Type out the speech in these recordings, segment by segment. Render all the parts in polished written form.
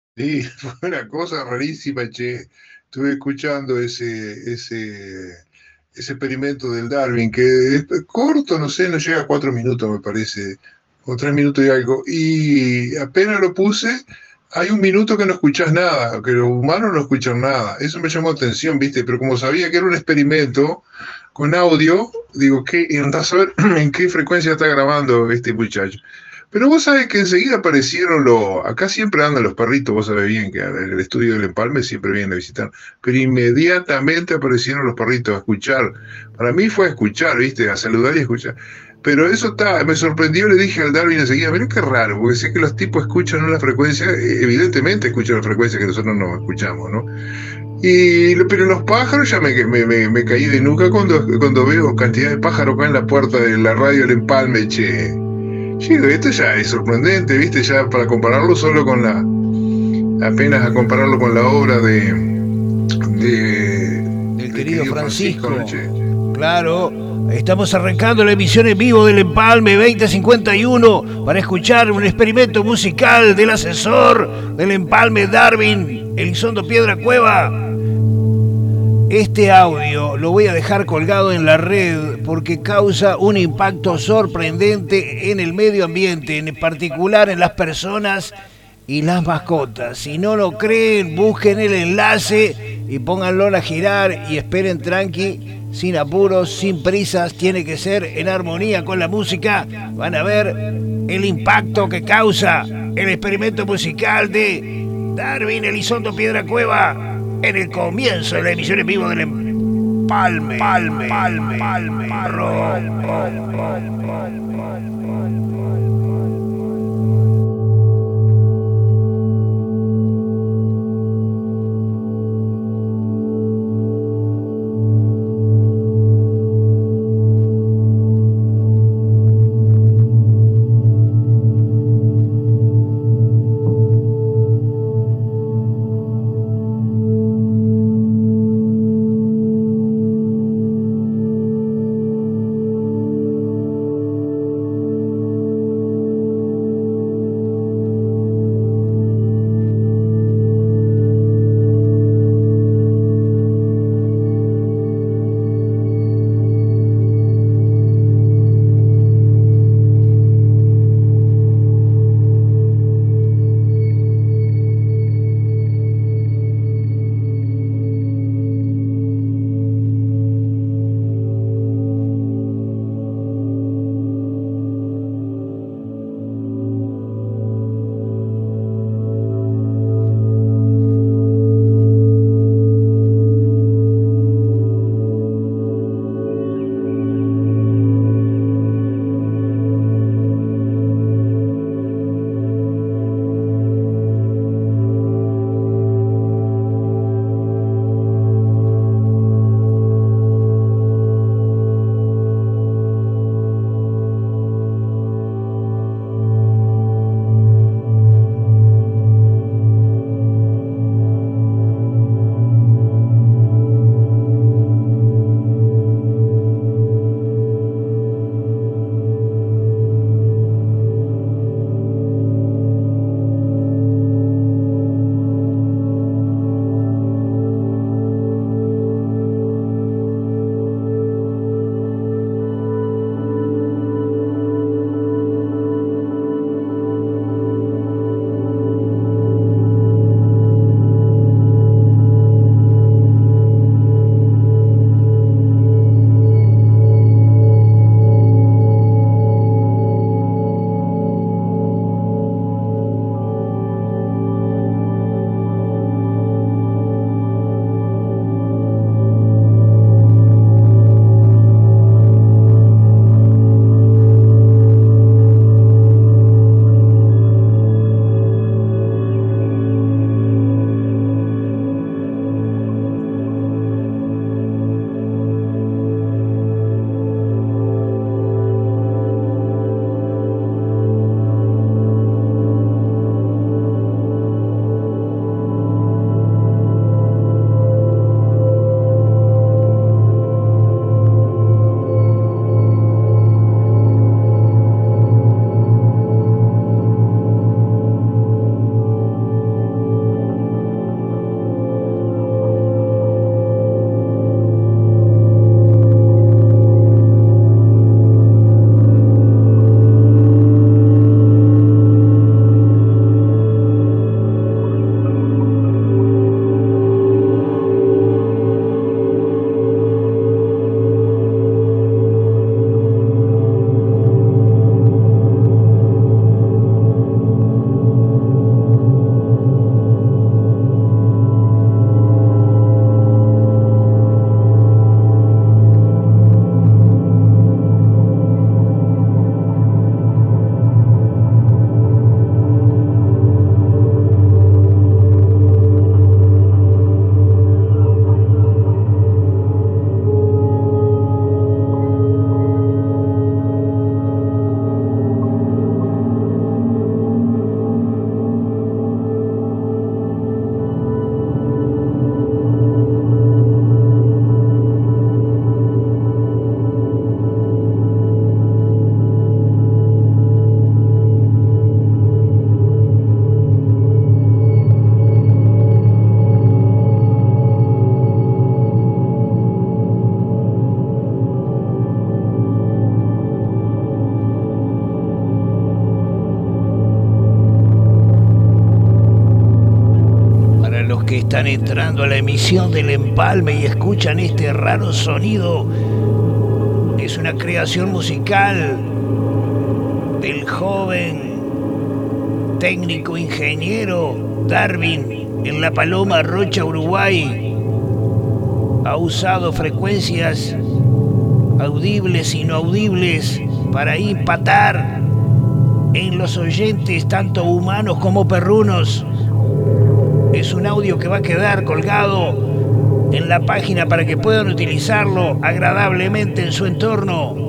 Sí, fue una cosa rarísima, che. Estuve escuchando ese experimento del Darwin, que es corto, no sé, no llega a 4 minutos, me parece, o 3 minutos y algo. Y apenas lo puse, hay un minuto que no escuchás nada, que los humanos no escuchan nada. Eso me llamó atención, ¿viste? Pero como sabía que era un experimento con audio, digo, ¿qué? Andás a ver en qué frecuencia está grabando este muchacho. Pero vos sabés que enseguida aparecieron los. Acá siempre andan los perritos, vos sabés bien que en el estudio del Empalme siempre vienen a visitar. Pero inmediatamente aparecieron los perritos a escuchar. Para mí fue a escuchar, ¿viste? A saludar y a escuchar. Pero eso está, me sorprendió, le dije al Darwin enseguida, mira qué raro, porque sé que los tipos escuchan una frecuencia, evidentemente escuchan la frecuencia que nosotros no escuchamos, ¿no? Pero los pájaros ya me caí de nuca cuando veo cantidad de pájaros acá en la puerta de la radio del Empalme, che. Sí, esto ya es sorprendente, ¿viste? Ya para compararlo solo con apenas a compararlo con la obra Del del querido querido Francisco Francisco. Noche. Claro, estamos arrancando la emisión en vivo del Empalme 2051 para escuchar un experimento musical del asesor del Empalme Darwin, Elizondo Piedra Cueva. Este audio lo voy a dejar colgado en la red porque causa un impacto sorprendente en el medio ambiente, en particular en las personas y las mascotas. Si no lo creen, busquen el enlace y pónganlo a girar y esperen tranqui, sin apuros, sin prisas. Tiene que ser en armonía con la música. Van a ver el impacto que causa el experimento musical de Darwin Elizondo Piedra Cueva en el comienzo de la emisión en vivo del Empalme. Palme, palme, palme, que están entrando a la emisión del Empalme y escuchan este raro sonido, es una creación musical del joven técnico ingeniero Darwin en La Paloma, Rocha, Uruguay. Ha usado frecuencias audibles y no audibles para impactar en los oyentes, tanto humanos como perrunos. Es un audio que va a quedar colgado en la página para que puedan utilizarlo agradablemente en su entorno.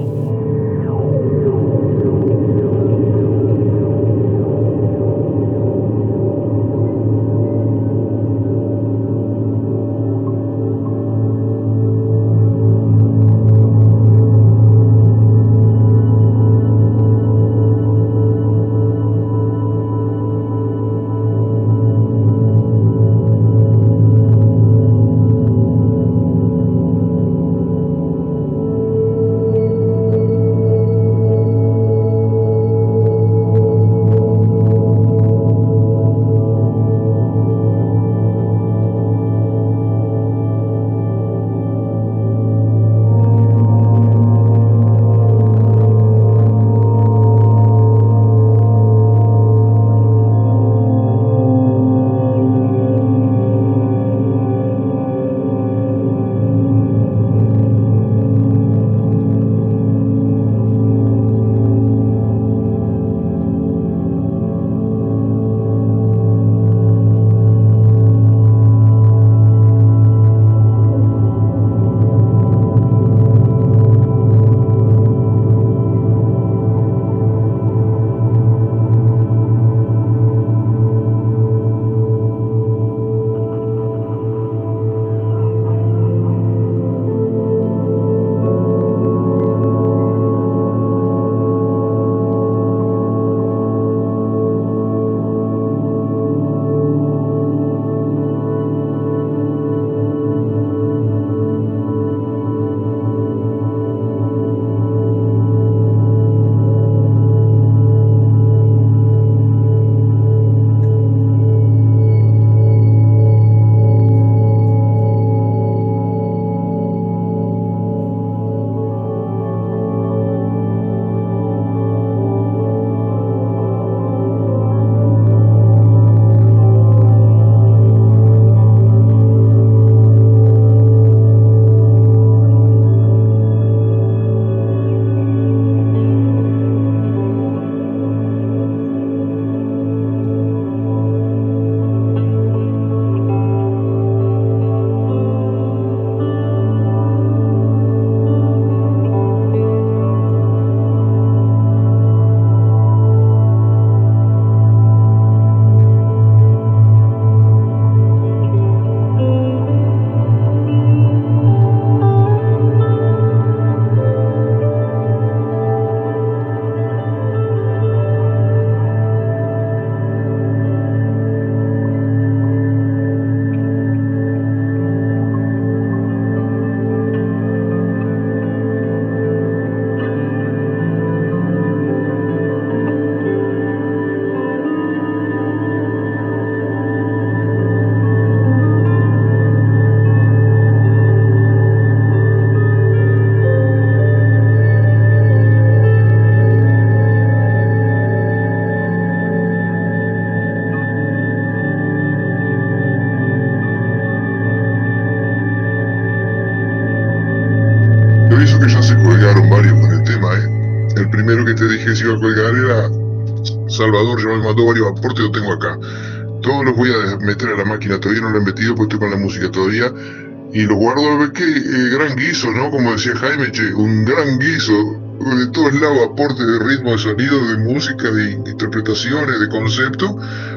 Que se iba a colgar era Salvador, ya me mandó varios aportes, lo tengo acá. Todos los voy a meter a la máquina, todavía no lo he metido porque estoy con la música todavía. Y los guardo a ver qué gran guiso, ¿no? Como decía Jaime, che, un gran guiso. De todos lados, aportes de ritmo, de sonido, de música, de interpretaciones, de concepto,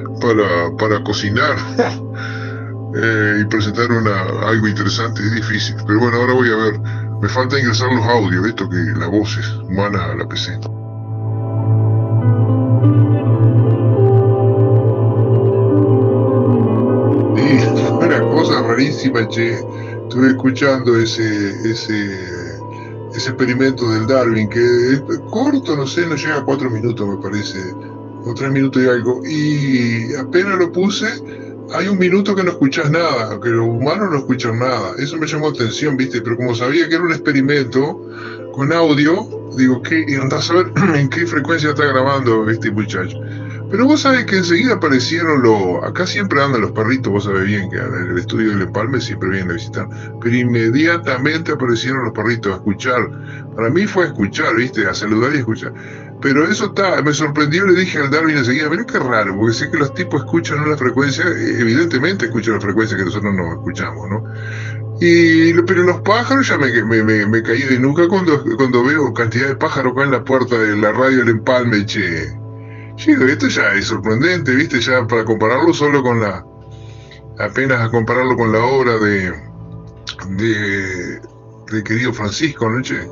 para cocinar y presentar algo interesante. Es difícil. Pero bueno, ahora voy a ver. Me falta ingresar los audios, esto que la voz es humana a la PC. Rarísima, che. Estuve escuchando ese experimento del Darwin, que es corto, no sé, no llega a 4 minutos me parece, o 3 minutos y algo, y apenas lo puse, hay un minuto que no escuchás nada, que los humanos no escuchan nada. Eso me llamó atención, ¿viste? Pero como sabía que era un experimento con audio, digo, ¿qué? Y andás a ver en qué frecuencia está grabando este muchacho. Pero vos sabés que enseguida aparecieron los... Acá siempre andan los perritos, vos sabés bien que en el estudio del Empalme siempre vienen a visitar. Pero inmediatamente aparecieron los perritos a escuchar. Para mí fue a escuchar, ¿viste? A saludar y a escuchar. Pero eso me sorprendió, le dije al Darwin enseguida, mirá qué raro, porque sé que los tipos escuchan una frecuencia, evidentemente escuchan la frecuencia que nosotros no escuchamos, ¿no? Pero los pájaros ya me caí de nuca cuando veo cantidad de pájaros acá en la puerta de la radio del Empalme, che. Chico, esto ya es sorprendente, ¿viste? Ya para compararlo solo con apenas a compararlo con la obra de querido Francisco, ¿no, che?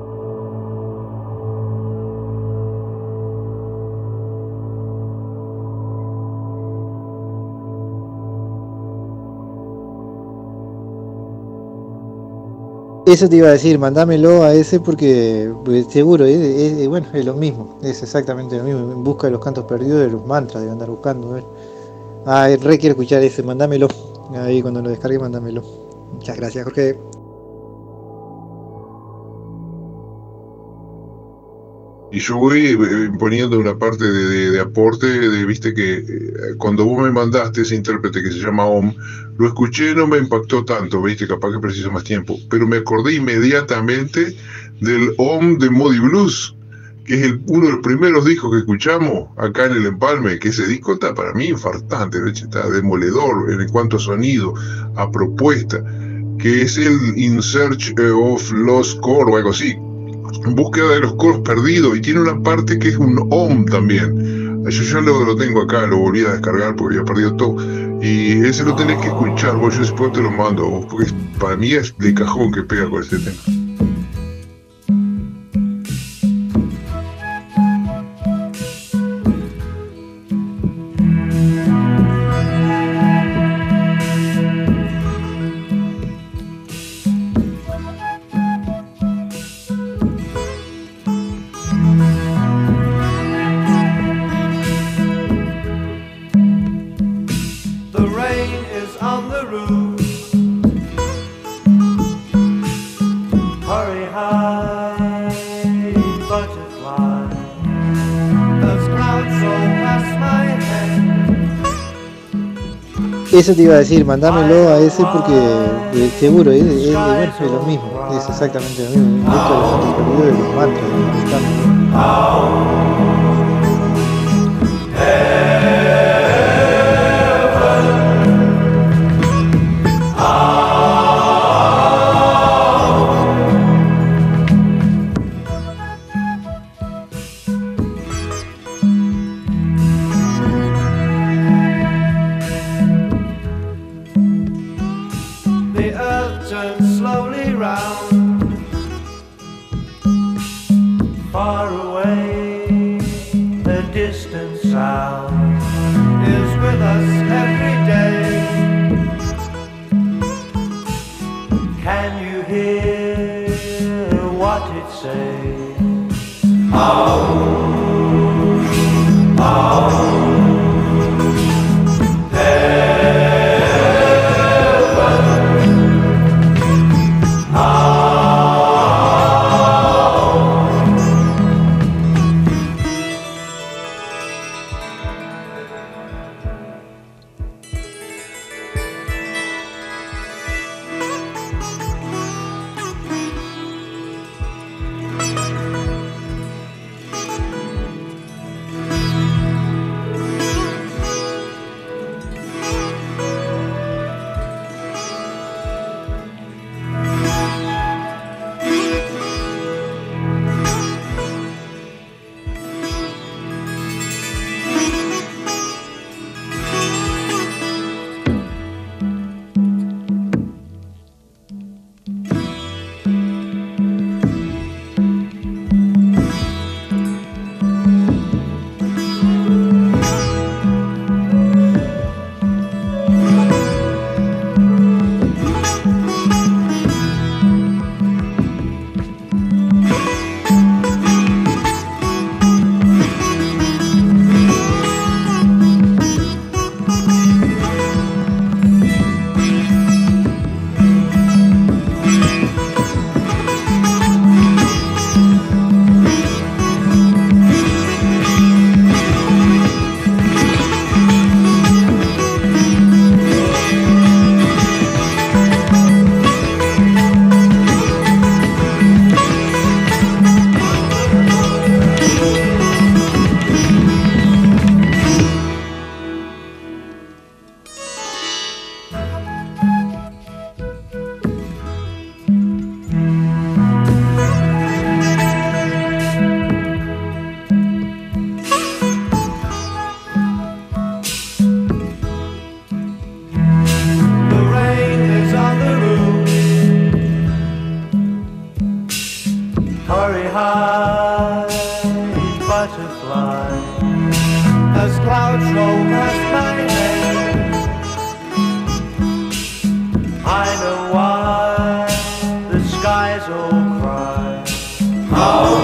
Eso te iba a decir, mandámelo a ese porque pues, seguro, bueno, es lo mismo, es exactamente lo mismo, en busca de los cantos perdidos, de los mantras, debe andar buscando, a ver. Re quiero escuchar ese, mandámelo, ahí cuando lo descargue, mandámelo. Muchas gracias, Jorge. Y yo voy poniendo una parte de aporte, viste que cuando vos me mandaste ese intérprete que se llama Om, lo escuché, no me impactó tanto, viste, capaz que preciso más tiempo, pero me acordé inmediatamente del Om de Moody Blues, que es uno de los primeros discos que escuchamos acá en el Empalme, que ese disco está para mí infartante, de hecho está demoledor en cuanto a sonido, a propuesta, que es el In Search of Lost Chord o algo así, en búsqueda de los coros perdidos, y tiene una parte que es un Om también. Yo ya lo tengo acá, lo volví a descargar porque había perdido todo, y ese lo tenés que escuchar vos, yo después te lo mando vos, porque para mí es de cajón que pega con este tema. Eso te iba a decir, mandámelo a ese porque seguro, bueno, es lo mismo, es exactamente lo mismo. Busca los cantos perdidos de los mantras, de los cantos. eyes all cry. How,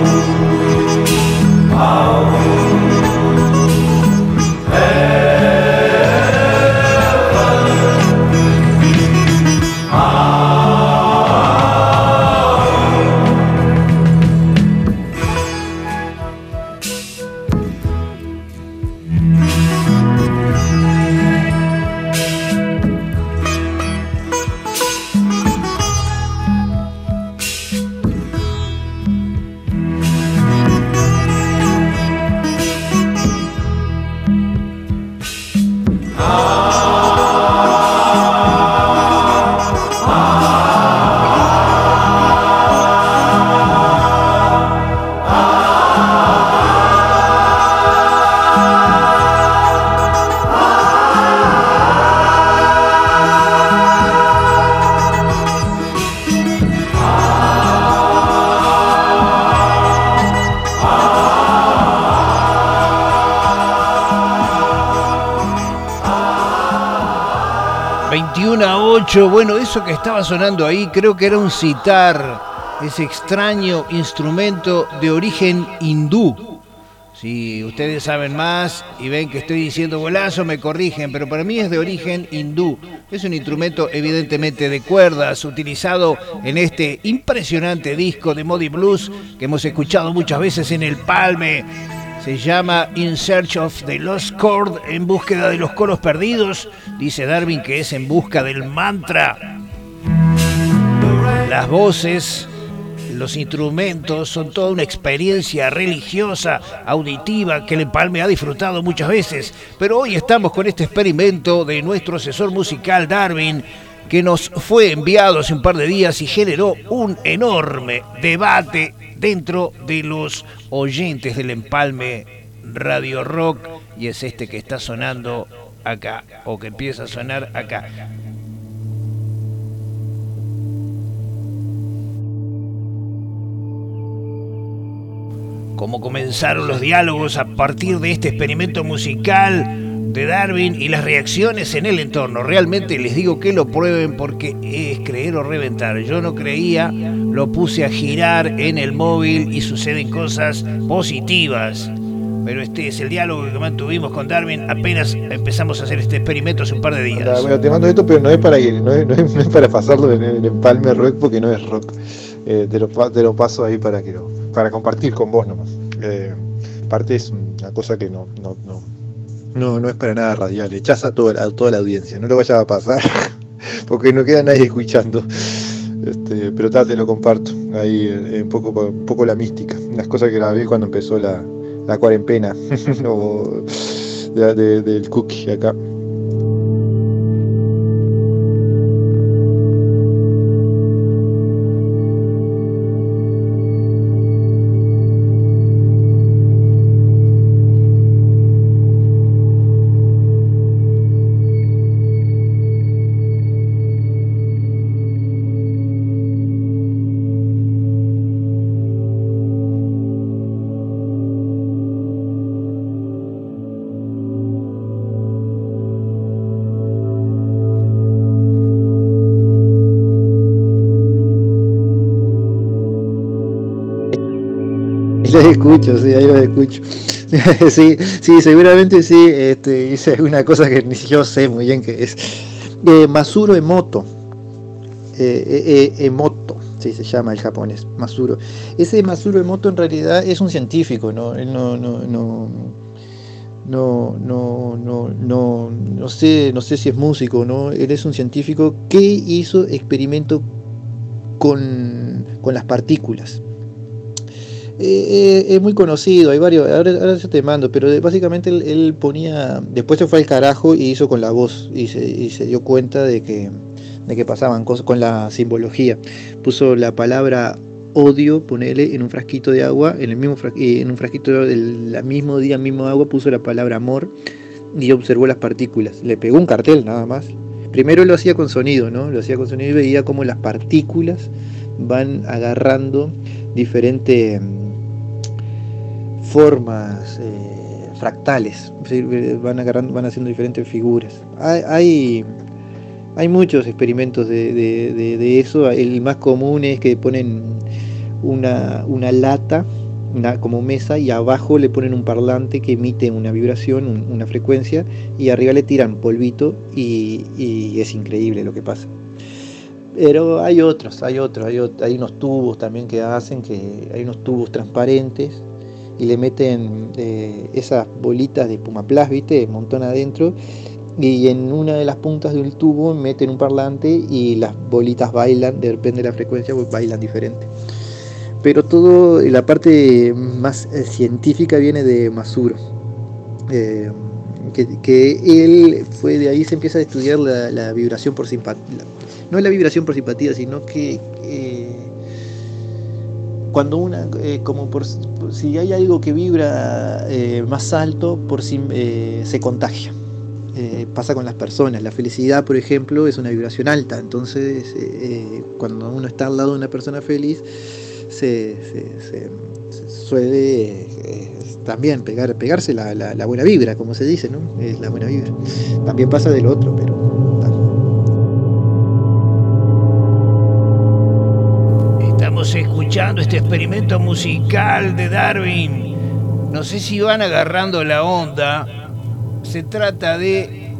Bueno, eso que estaba sonando ahí creo que era un sitar, ese extraño instrumento de origen hindú. Si ustedes saben más y ven que estoy diciendo golazo, me corrigen, pero para mí es de origen hindú. Es un instrumento evidentemente de cuerdas, utilizado en este impresionante disco de Moody Blues que hemos escuchado muchas veces en el Palme. Se llama In Search of the Lost Chord, en búsqueda de los coros perdidos. Dice Darwin que es en busca del mantra. Las voces, los instrumentos son toda una experiencia religiosa, auditiva, que el Empalme ha disfrutado muchas veces. Pero hoy estamos con este experimento de nuestro asesor musical Darwin, que nos fue enviado hace un par de días y generó un enorme debate dentro de los oyentes del Empalme Radio Rock, y es este que está sonando acá, o que empieza a sonar acá. Cómo comenzaron los diálogos a partir de este experimento musical de Darwin y las reacciones en el entorno. Realmente les digo que lo prueben porque es creer o reventar. Yo no creía, lo puse a girar en el móvil y suceden cosas positivas. Pero este es el diálogo que mantuvimos con Darwin apenas empezamos a hacer este experimento hace un par de días. Bueno, te mando esto, pero no es para pasarlo en el Empalme Rock, porque no es rock. Te lo paso ahí para compartir con vos nomás. Aparte es una cosa que no es para nada radial. Echás a toda la audiencia, no lo vayas a pasar porque no queda nadie escuchando. Pero te lo comparto ahí, un poco la mística, las cosas que grabé cuando empezó la cuarentena del cookie acá. Los escucho, sí, ahí los escucho. sí, seguramente sí, hice alguna cosa que ni yo sé muy bien qué es. Masuro Emoto. Emoto, sí, se llama el japonés, Masuro. Ese Masuro Emoto en realidad es un científico, ¿no? Él no sé si es músico, ¿no? Él es un científico que hizo experimentos con las partículas. Es muy conocido, hay varios, ahora yo te mando, pero básicamente él ponía, después se fue al carajo y hizo con la voz y se dio cuenta de que pasaban cosas con la simbología. Puso la palabra odio, ponele en un frasquito de agua, en un frasquito del mismo día, mismo agua, puso la palabra amor y observó las partículas. Le pegó un cartel nada más. Primero lo hacía con sonido, ¿no? Lo hacía con sonido y veía cómo las partículas van agarrando diferentes formas fractales, van haciendo diferentes figuras. Hay Hay muchos experimentos de eso. El más común es que ponen una lata, como mesa, y abajo le ponen un parlante que emite una vibración, una frecuencia, y arriba le tiran polvito y es increíble lo que pasa. Pero hay unos tubos también que hay unos tubos transparentes y le meten esas bolitas de Pumaplas, ¿viste? Un montón adentro, y en una de las puntas del tubo meten un parlante y las bolitas bailan, depende de la frecuencia, pues bailan diferente. Pero todo, la parte más científica viene de Masuro, que él fue de ahí, se empieza a estudiar la vibración por simpatía. No es la vibración por simpatía, sino que cuando si hay algo que vibra más alto, se contagia. Pasa con las personas. La felicidad, por ejemplo, es una vibración alta. Entonces, cuando uno está al lado de una persona feliz, se suele también pegarse la buena vibra, como se dice, ¿no? Es la buena vibra. También pasa del otro, pero... Estamos escuchando este experimento musical de Darwin. No sé si van agarrando la onda. Se trata de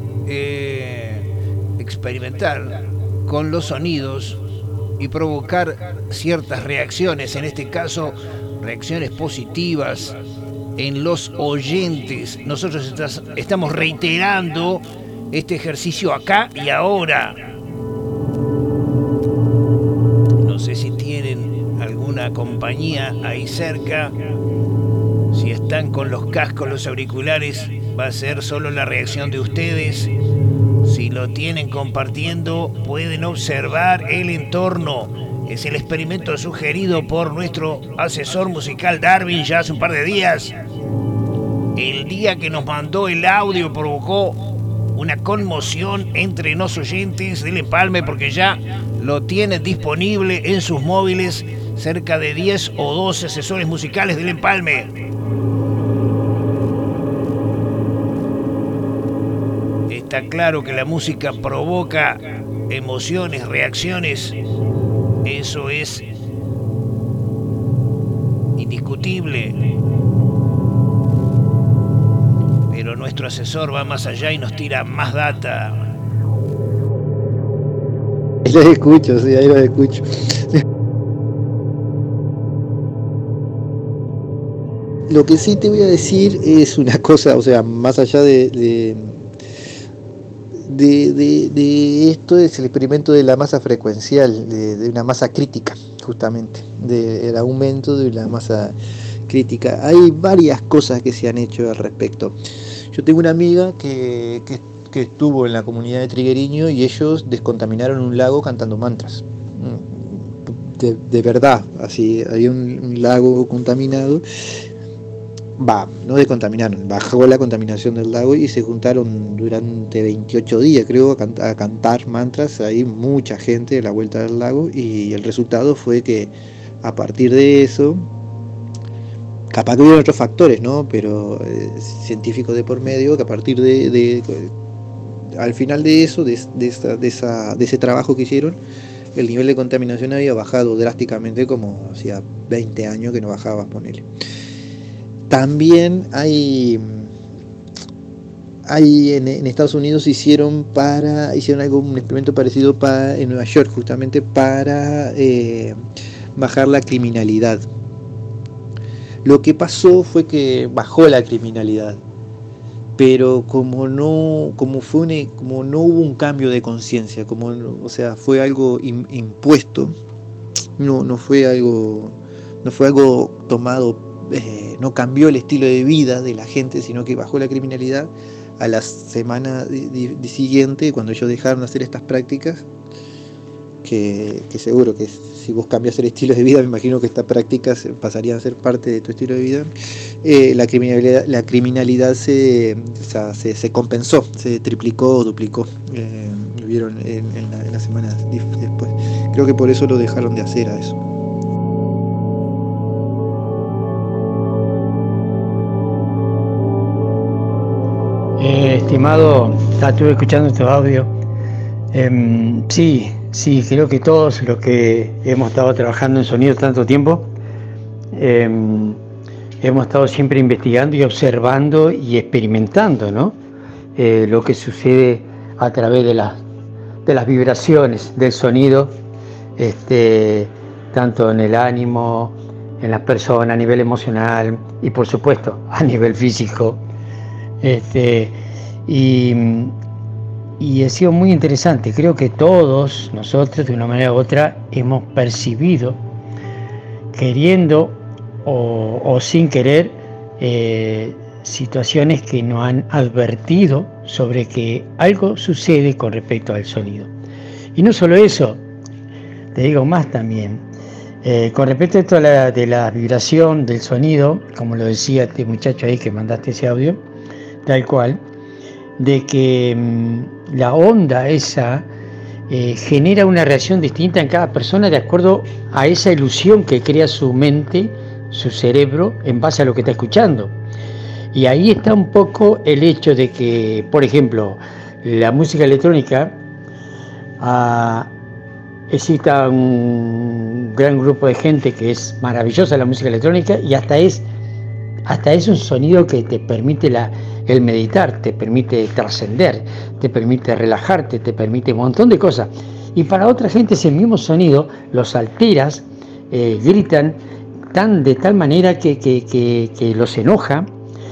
experimentar con los sonidos y provocar ciertas reacciones, en este caso reacciones positivas en los oyentes. Nosotros estamos reiterando este ejercicio acá y ahora. No sé si tienen alguna compañía ahí cerca. Si están con los cascos, los auriculares, va a ser solo la reacción de ustedes. Si lo tienen compartiendo, pueden observar el entorno. Es el experimento sugerido por nuestro asesor musical Darwin ya hace un par de días. El día que nos mandó el audio provocó una conmoción entre los oyentes del Empalme, porque ya lo tienen disponible en sus móviles cerca de 10 o 12 asesores musicales del Empalme. Está claro que la música provoca emociones, reacciones. Eso es indiscutible. Pero nuestro asesor va más allá y nos tira más data. Ahí los escucho, sí, ahí los escucho. Lo que sí te voy a decir es una cosa, o sea, más allá de esto, es el experimento de la masa frecuencial, de una masa crítica, justamente, del aumento de la masa crítica. Hay varias cosas que se han hecho al respecto. Yo tengo una amiga que estuvo en la comunidad de Trigueriño y ellos descontaminaron un lago cantando mantras. De verdad, así, había un lago contaminado. No descontaminaron, bajó la contaminación del lago y se juntaron durante 28 días, creo, a cantar mantras. Hay mucha gente a la vuelta del lago y el resultado fue que a partir de eso, capaz que hubo otros factores, ¿no? Pero científicos de por medio, que a partir al final de eso, de ese trabajo que hicieron, el nivel de contaminación había bajado drásticamente, como hacía 20 años que no bajaba, ponele. También hay en Estados Unidos hicieron un experimento parecido en Nueva York, justamente para bajar la criminalidad. Lo que pasó fue que bajó la criminalidad, pero como no hubo un cambio de conciencia, o sea, fue algo impuesto, no fue algo tomado. No cambió el estilo de vida de la gente, sino que bajó la criminalidad. A la semana siguiente, cuando ellos dejaron de hacer estas prácticas, que seguro que si vos cambias el estilo de vida, me imagino que estas prácticas pasarían a ser parte de tu estilo de vida, la criminalidad se compensó, se triplicó o duplicó. Lo vieron en las semanas después. Creo que por eso lo dejaron de hacer a eso. Estimado, estuve escuchando estos audios Sí, sí, creo que todos los que hemos estado trabajando en sonido tanto tiempo, hemos estado siempre investigando y observando y experimentando, ¿no? Lo que sucede a través de las vibraciones del sonido, tanto en el ánimo, en las personas, a nivel emocional y por supuesto a nivel físico. Y ha sido muy interesante. Creo que todos nosotros, de una manera u otra, hemos percibido, queriendo o sin querer, situaciones que nos han advertido sobre que algo sucede con respecto al sonido. Y no solo eso, te digo más también. Con respecto a esto de la vibración del sonido, como lo decía este muchacho ahí que mandaste ese audio, tal cual, de que la onda esa genera una reacción distinta en cada persona de acuerdo a esa ilusión que crea su mente, su cerebro, en base a lo que está escuchando. Y ahí está un poco el hecho de que, por ejemplo, la música electrónica, exista un gran grupo de gente que es maravillosa la música electrónica y hasta es un sonido que te permite el meditar, te permite trascender, te permite relajarte, te permite un montón de cosas. Y para otra gente ese mismo sonido los alteras, gritan de tal manera que los enoja,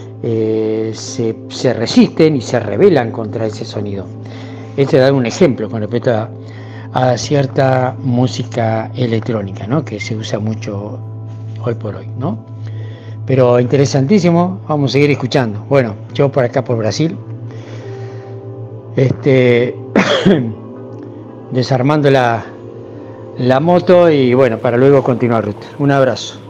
se resisten y se rebelan contra ese sonido. Este da un ejemplo con respecto a cierta música electrónica, ¿no? Que se usa mucho hoy por hoy, ¿no? Pero interesantísimo, vamos a seguir escuchando. Bueno, yo por acá por Brasil, desarmando la moto y bueno, para luego continuar ruta. Un abrazo.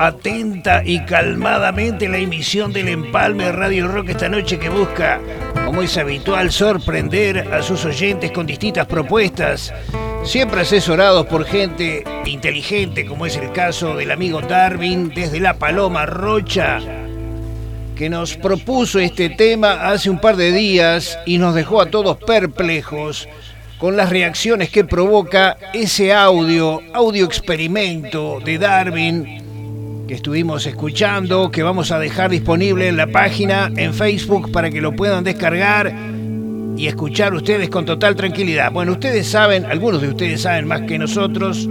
atenta y calmadamente la emisión del Empalme de Radio Rock esta noche, que busca, como es habitual, sorprender a sus oyentes con distintas propuestas, siempre asesorados por gente inteligente, como es el caso del amigo Darwin desde La Paloma, Rocha, que nos propuso este tema hace un par de días y nos dejó a todos perplejos con las reacciones que provoca ese audio experimento de Darwin que estuvimos escuchando, que vamos a dejar disponible en la página en Facebook para que lo puedan descargar y escuchar ustedes con total tranquilidad. Bueno, ustedes saben, algunos de ustedes saben más que nosotros,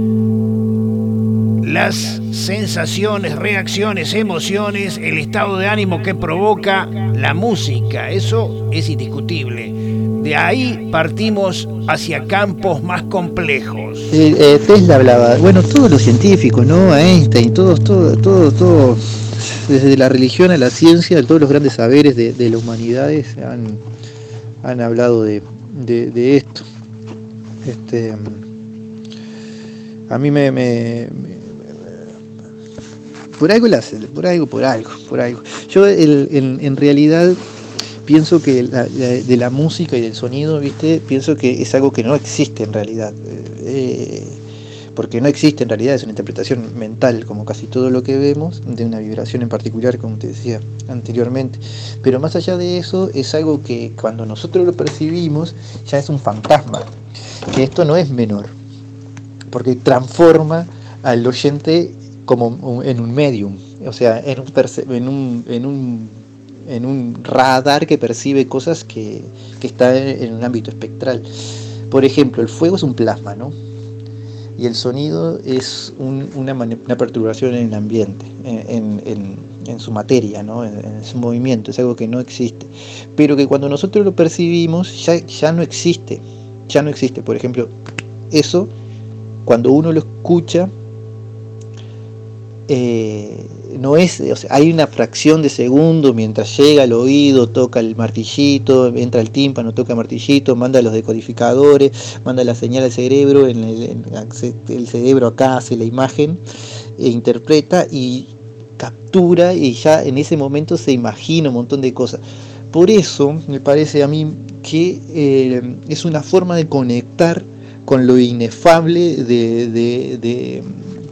las sensaciones, reacciones, emociones, el estado de ánimo que provoca la música. Eso es indiscutible. De ahí partimos hacia campos más complejos. Tesla hablaba, bueno, todos los científicos, ¿no? Einstein, todos, desde la religión a la ciencia, todos los grandes saberes de la humanidad han hablado de esto. A mí por algo. Yo en realidad pienso que de la música y del sonido, ¿viste? Pienso que es algo que no existe en realidad. Porque no existe en realidad, es una interpretación mental, como casi todo lo que vemos, de una vibración en particular, como te decía anteriormente. Pero más allá de eso, es algo que cuando nosotros lo percibimos, ya es un fantasma. Que esto no es menor, porque transforma al oyente como en un medium, o sea, en un radar que percibe cosas que está en un ámbito espectral. Por ejemplo, el fuego es un plasma, ¿no? Y el sonido es una perturbación en el ambiente, en su materia, ¿no? En su movimiento, es algo que no existe. Pero que cuando nosotros lo percibimos, ya no existe. Ya no existe. Por ejemplo, eso, cuando uno lo escucha, no es, o sea, hay una fracción de segundo mientras llega al oído, toca el martillito, entra el tímpano, toca el martillito, manda los decodificadores, manda la señal al cerebro, el cerebro acá hace la imagen, interpreta y captura, y ya en ese momento se imagina un montón de cosas. Por eso me parece a mí que es una forma de conectar con lo inefable de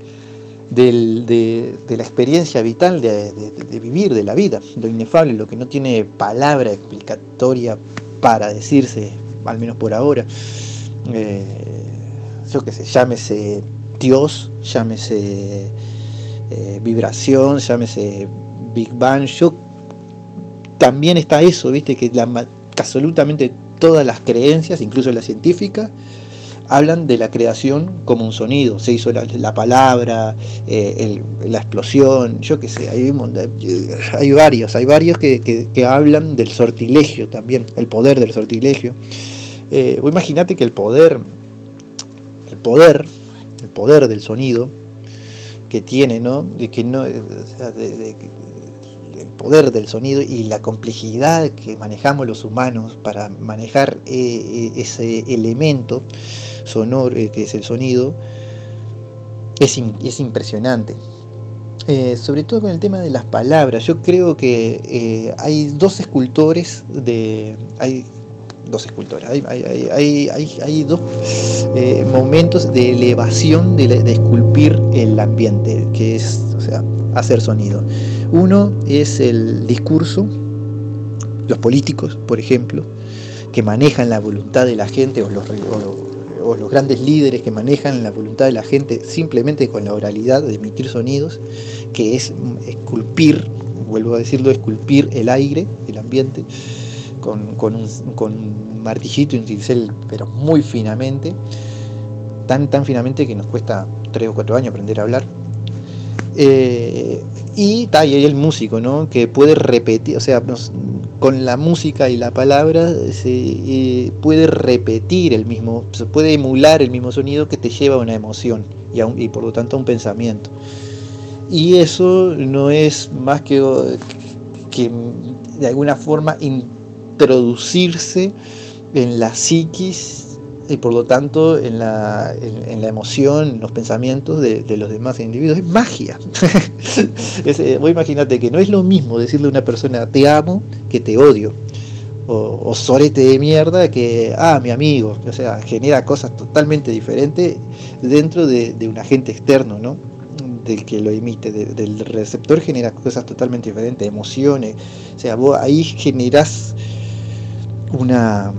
la experiencia vital de vivir, de la vida, lo inefable, lo que no tiene palabra explicatoria para decirse, al menos por ahora. Yo qué sé, llámese Dios, llámese vibración, llámese Big Bang. También está eso, viste, que absolutamente todas las creencias, incluso la científica, hablan de la creación como un sonido. Se hizo la palabra, la explosión, yo qué sé, hay varios que hablan del sortilegio también, el poder del sortilegio. Imagínate que el poder del sonido que tiene, ¿no? El poder del sonido y la complejidad que manejamos los humanos para manejar ese elemento sonoro que es el sonido, es impresionante. Sobre todo con el tema de las palabras. Yo creo que hay dos escultores, hay dos momentos de elevación de esculpir el ambiente, que es, o sea, hacer sonido. Uno es el discurso, los políticos, por ejemplo, que manejan la voluntad de la gente, o los grandes líderes que manejan la voluntad de la gente simplemente con la oralidad de emitir sonidos, que es esculpir, vuelvo a decirlo, esculpir el aire, el ambiente, con un martillito y un cincel, pero muy finamente, tan finamente que nos cuesta 3 o 4 años aprender a hablar. Y hay el músico, ¿no? Que puede repetir, o sea, con la música y la palabra se puede repetir se puede emular el mismo sonido que te lleva a una emoción y por lo tanto a un pensamiento. Y eso no es más que de alguna forma introducirse en la psiquis y por lo tanto en la emoción, en los pensamientos de los demás individuos. Es magia. Vos imagínate que no es lo mismo decirle a una persona te amo que te odio, o sorete de mierda que mi amigo. O sea, genera cosas totalmente diferentes dentro de un agente externo, ¿no? Del que lo emite, del receptor, genera cosas totalmente diferentes, emociones. O sea, vos ahí generás una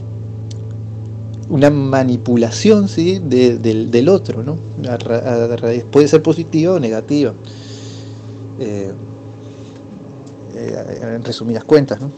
manipulación, ¿sí? del otro, ¿no? Puede ser positiva o negativa, en resumidas cuentas, ¿no?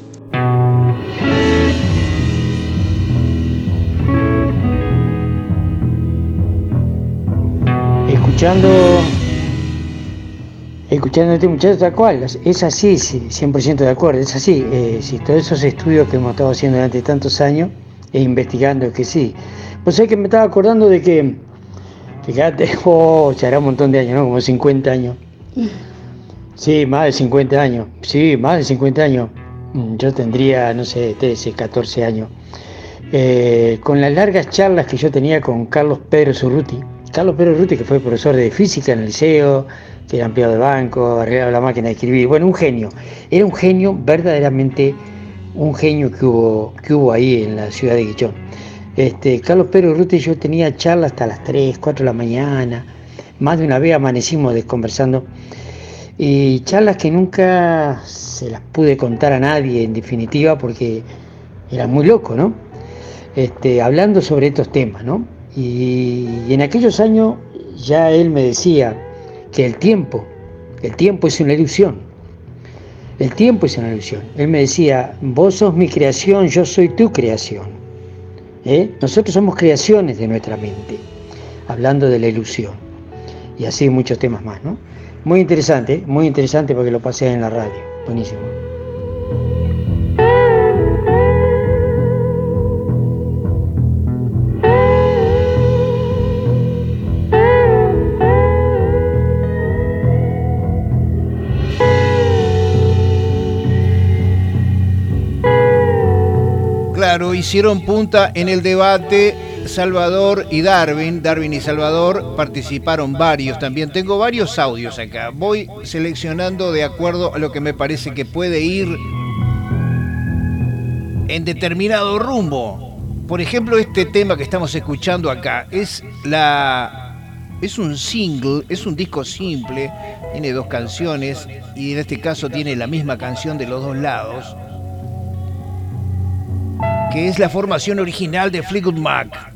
Escuchando a este muchacho tal cual, es así, sí, 100% de acuerdo, es así. Si todos esos estudios que hemos estado haciendo durante tantos años e investigando, es que sí. Pues sabés que me estaba acordando de que, fíjate, ya era un montón de años, ¿no? Como 50 años. Sí, más de 50 años. Sí, más de 50 años. Yo tendría, no sé, 13, 14 años. Con las largas charlas que yo tenía con Carlos Pedro Urruti, que fue profesor de física en el liceo, que era empleado de banco, arreglaba la máquina de escribir, bueno, un genio. Era un genio, verdaderamente un genio que hubo ahí en la ciudad de Guichón. Carlos Pedro Urruti y yo tenía charlas hasta las 3, 4 de la mañana, más de una vez amanecimos conversando, y charlas que nunca se las pude contar a nadie, en definitiva, porque era muy loco, ¿no? Hablando sobre estos temas, ¿no? Y en aquellos años ya él me decía que el tiempo es una ilusión. El tiempo es una ilusión. Él me decía, vos sos mi creación, yo soy tu creación. Nosotros somos creaciones de nuestra mente, hablando de la ilusión. Y así muchos temas más, ¿no? Muy interesante porque lo pasé en la radio. Buenísimo. Claro, hicieron punta en el debate Salvador y Darwin. Darwin y Salvador participaron varios también. Tengo varios audios acá. Voy seleccionando de acuerdo a lo que me parece que puede ir en determinado rumbo. Por ejemplo, este tema que estamos escuchando acá es un single, es un disco simple, tiene 2 canciones y en este caso tiene la misma canción de los 2 lados, que es la formación original de Fleetwood Mac.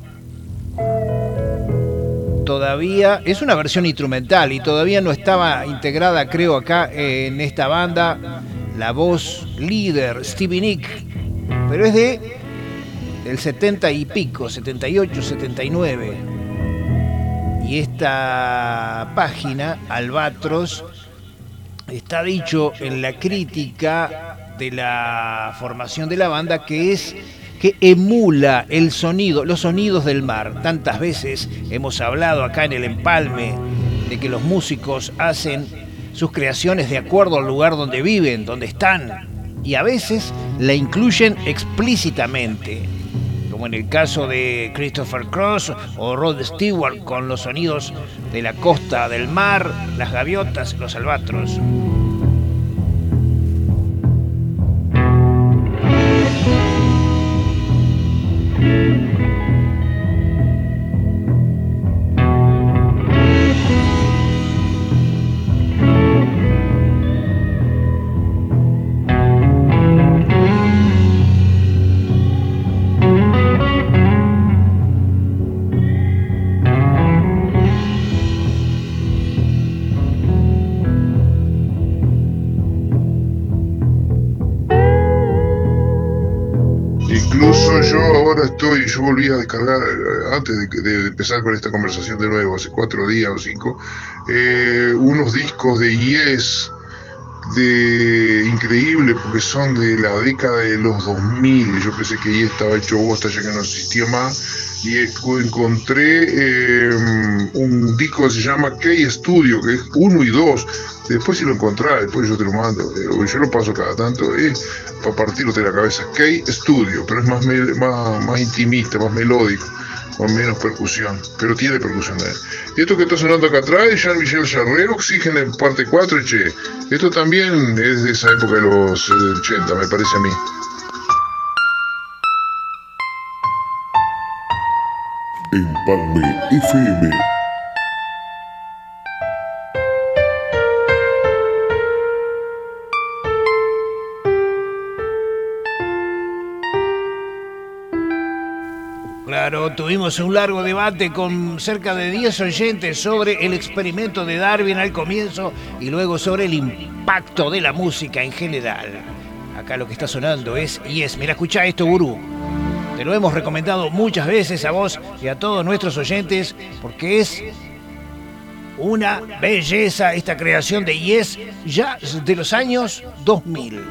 Todavía es una versión instrumental y todavía no estaba integrada, creo, acá en esta banda la voz líder Stevie Nicks, pero es del 70 y pico, 78, 79. Y esta página, Albatros, está dicho en la crítica de la formación de la banda que emula el sonido, los sonidos del mar. Tantas veces hemos hablado acá en el Empalme de que los músicos hacen sus creaciones de acuerdo al lugar donde viven, donde están, y a veces la incluyen explícitamente, como en el caso de Christopher Cross o Rod Stewart con los sonidos de la costa del mar, las gaviotas, los albatros. Yo volví a descargar, antes de empezar con esta conversación de nuevo, hace 4 días o 5, unos discos de Yes, increíble, porque son de la década de los 2000. Yo pensé que Yes estaba hecho bosta ya que no existía más, y encontré un disco que se llama K-Studio, que es 1 y 2. Después si lo encontrás, después yo te lo mando, yo lo paso cada tanto, para partirte de la cabeza. K-Studio, pero es más intimista, más melódico. con menos percusión, pero tiene percusión. Y esto que está sonando acá atrás es Jean-Michel Jarre, Oxígeno en parte 4, che. Esto también es de esa época de los 80, me parece a mí. Empalme FM. Claro, tuvimos un largo debate con cerca de 10 oyentes sobre el experimento de Darwin al comienzo y luego sobre el impacto de la música en general. Acá lo que está sonando es Yes. Mira, escuchá esto, gurú. Te lo hemos recomendado muchas veces a vos y a todos nuestros oyentes porque es una belleza esta creación de Yes ya de los años 2000.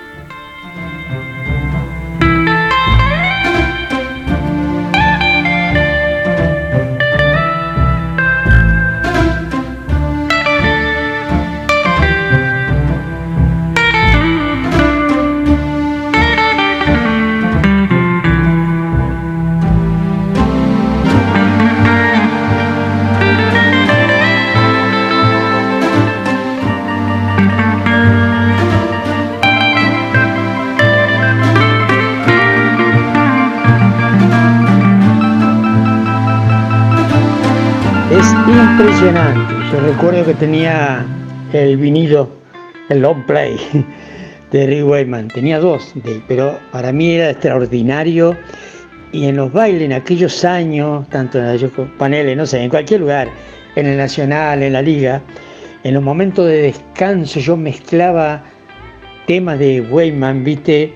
Impresionante. Yo recuerdo que tenía el vinilo, el long play de Rick Wakeman. Tenía dos, pero para mí era extraordinario. Y en los bailes, en aquellos años, tanto en los paneles, no sé, en cualquier lugar, en el Nacional, en la Liga, en los momentos de descanso yo mezclaba temas de Wakeman, ¿viste?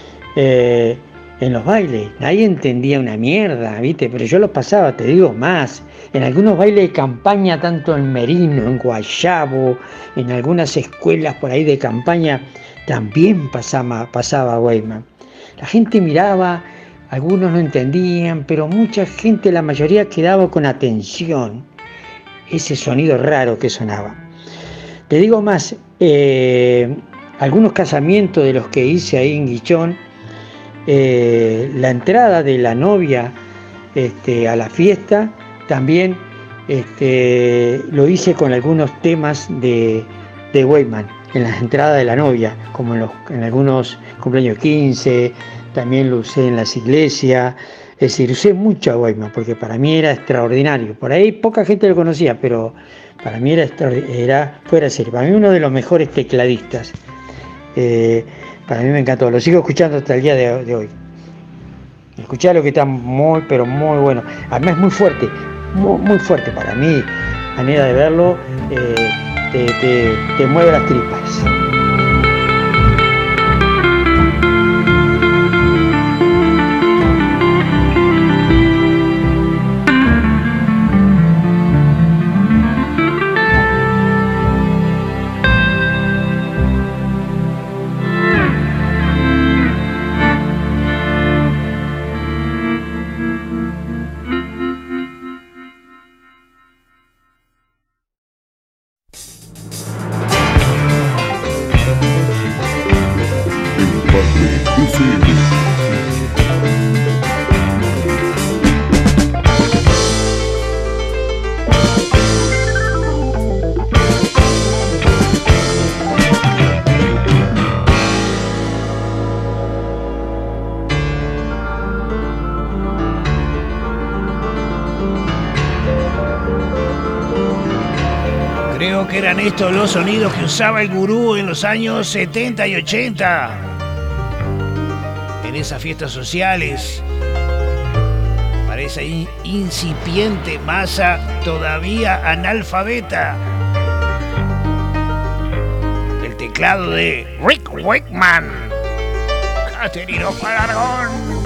En los bailes. Nadie entendía una mierda, ¿viste? Pero yo los pasaba, te digo más. En algunos bailes de campaña, tanto en Merino, en Guayabo, en algunas escuelas por ahí de campaña, también pasaba Wakeman. La gente miraba, algunos no entendían, pero mucha gente, la mayoría, quedaba con atención ese sonido raro que sonaba. Te digo más, algunos casamientos de los que hice ahí en Guichón, la entrada de la novia a la fiesta también lo hice con algunos temas de Wakeman en las entradas de la novia, como en algunos cumpleaños 15, también lo usé en las iglesias. Es decir, usé mucho a Wakeman porque para mí era extraordinario. Por ahí poca gente lo conocía, pero para mí era fuera de serie. Para mí uno de los mejores tecladistas. Para mí me encantó, lo sigo escuchando hasta el día de hoy. Escuchalo que está muy, pero muy bueno. Además es muy fuerte, muy fuerte para mí. Manera de verlo, te mueve las tripas. Creo que eran estos los sonidos que usaba el gurú en los años 70 y 80. En esas fiestas sociales. Para esa incipiente masa todavía analfabeta. El teclado de Rick Wakeman. Caterino Falargón.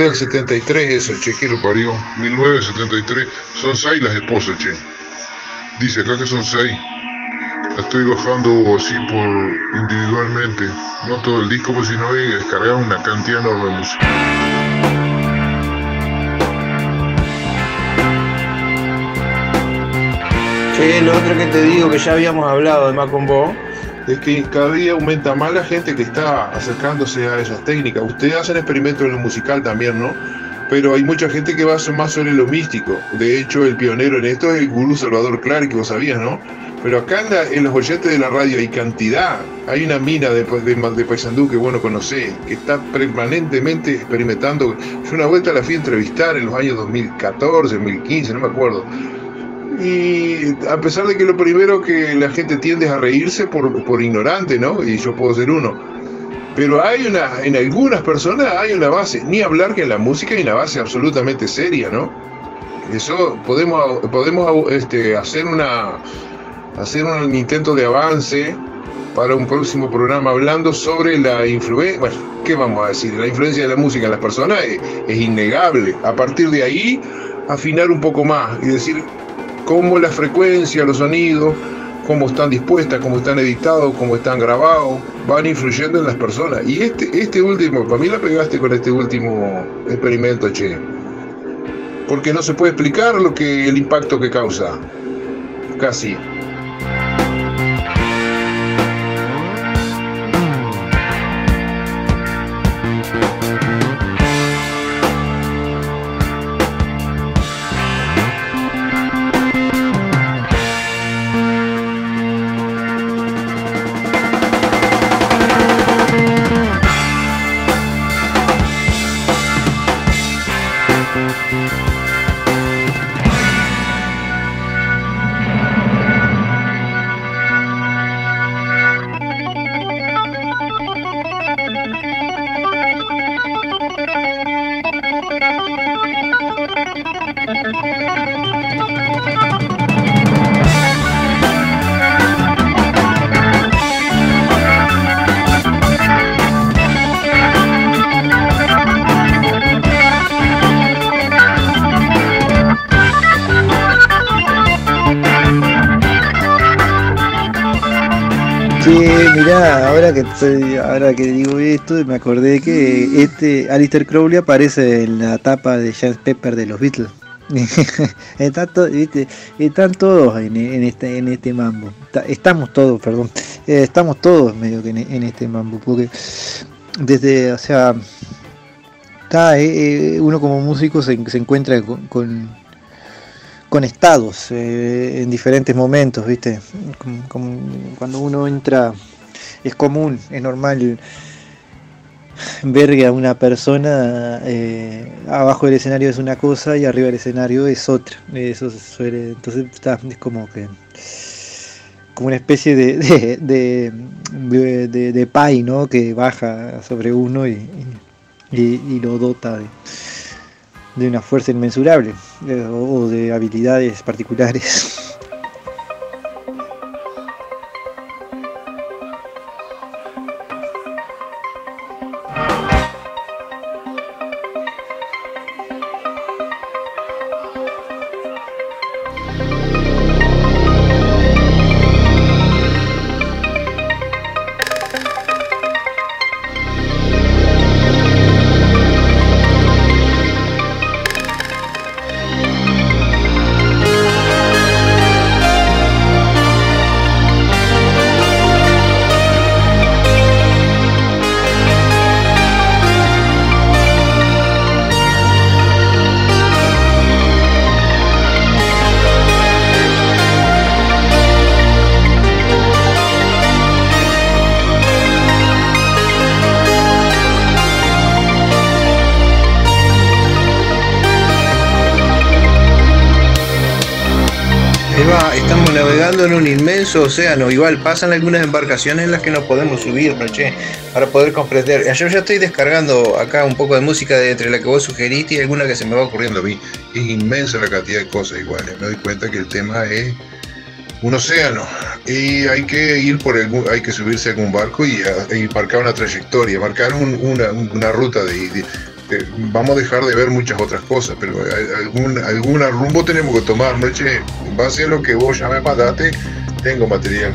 1973 eso, che, que lo parió. 1973. Son 6 las esposas, che. Dice acá que son 6. La estoy bajando así por individualmente. No todo el disco, pues si no voy a descargar una cantidad enorme de música. Che, lo otro que te digo que ya habíamos hablado además con vos, Es que cada día aumenta más la gente que está acercándose a esas técnicas. Ustedes hacen experimentos en lo musical también, ¿no? Pero hay mucha gente que va más sobre lo místico. De hecho, el pionero en esto es el gurú Salvador Clark, que vos sabías, ¿no? Pero acá en los oyentes de la radio hay cantidad. Hay una mina de Paysandú que vos no conocés, que está permanentemente experimentando. Yo una vuelta la fui a entrevistar en los años 2014, 2015, no me acuerdo. Y a pesar de que lo primero que la gente tiende es a reírse por ignorante, ¿no? Y yo puedo ser uno. Pero en algunas personas hay una base, ni hablar que en la música hay una base absolutamente seria, ¿no? Eso podemos hacer un intento de avance para un próximo programa hablando sobre la influencia. Bueno, ¿qué vamos a decir? La influencia de la música en las personas es innegable. A partir de ahí, afinar un poco más y decir cómo la frecuencia, los sonidos, cómo están dispuestas, cómo están editados, cómo están grabados, van influyendo en las personas. Y este último, para mí la pegaste con este último experimento, che. Porque no se puede explicar el impacto que causa. Casi. Mirá, ahora que digo esto, me acordé que Aleister Crowley aparece en la tapa de Sgt. Pepper de los Beatles. Están todos en este mambo. Estamos todos medio que en este mambo, porque uno como músico se encuentra con estados en diferentes momentos, ¿viste? Cuando uno entra, es común, es normal ver a una persona abajo del escenario es una cosa y arriba del escenario es otra. Eso suele, entonces es como una especie de pay, ¿no? Que baja sobre uno y lo dota de una fuerza inmensurable o de habilidades particulares. Estamos navegando en un inmenso océano. Igual pasan algunas embarcaciones en las que no podemos subir, ¿no, che? Para poder comprender. Yo ya estoy descargando acá un poco de música de entre la que vos sugeriste y alguna que se me va ocurriendo a mí. Es inmensa la cantidad de cosas iguales. Me doy cuenta que el tema es un océano y hay que ir hay que subirse a algún barco y marcar una trayectoria, marcar una ruta vamos a dejar de ver muchas otras cosas, pero algún rumbo tenemos que tomar, ¿no? Che, en base a lo que vos ya me mandaste, tengo material.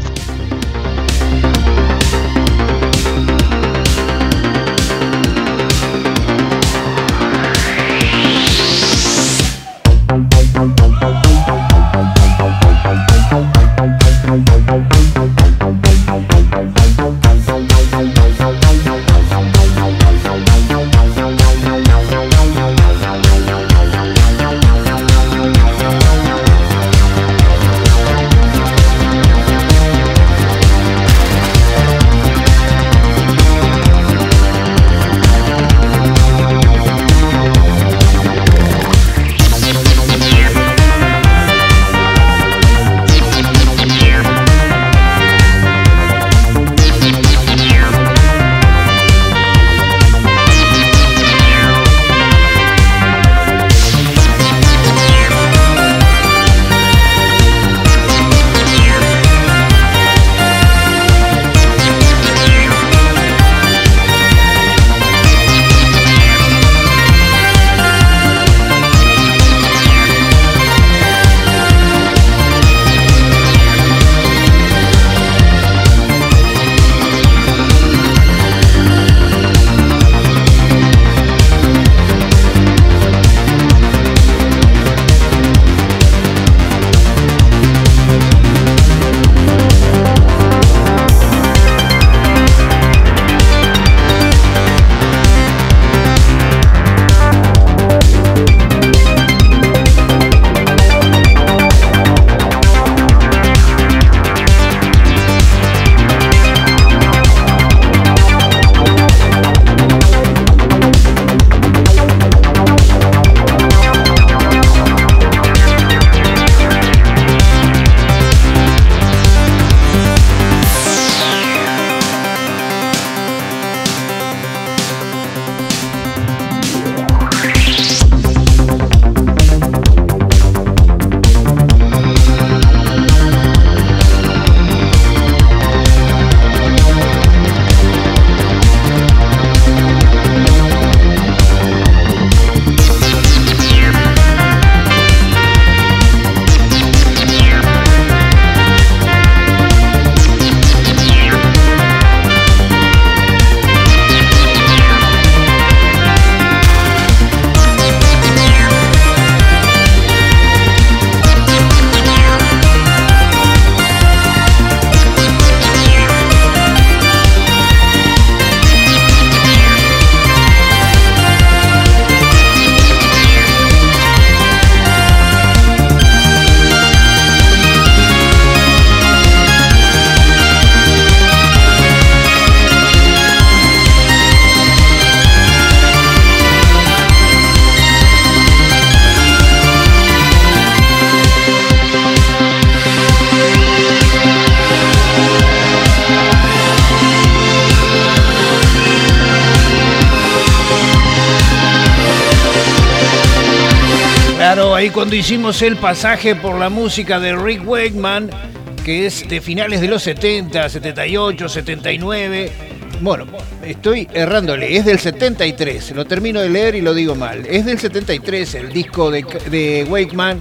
Claro, ahí cuando hicimos el pasaje por la música de Rick Wakeman, que es de finales de los 70, 78, 79. Bueno, estoy errándole, es del 73, lo termino de leer y lo digo mal. Es del 73 el disco de Wakeman,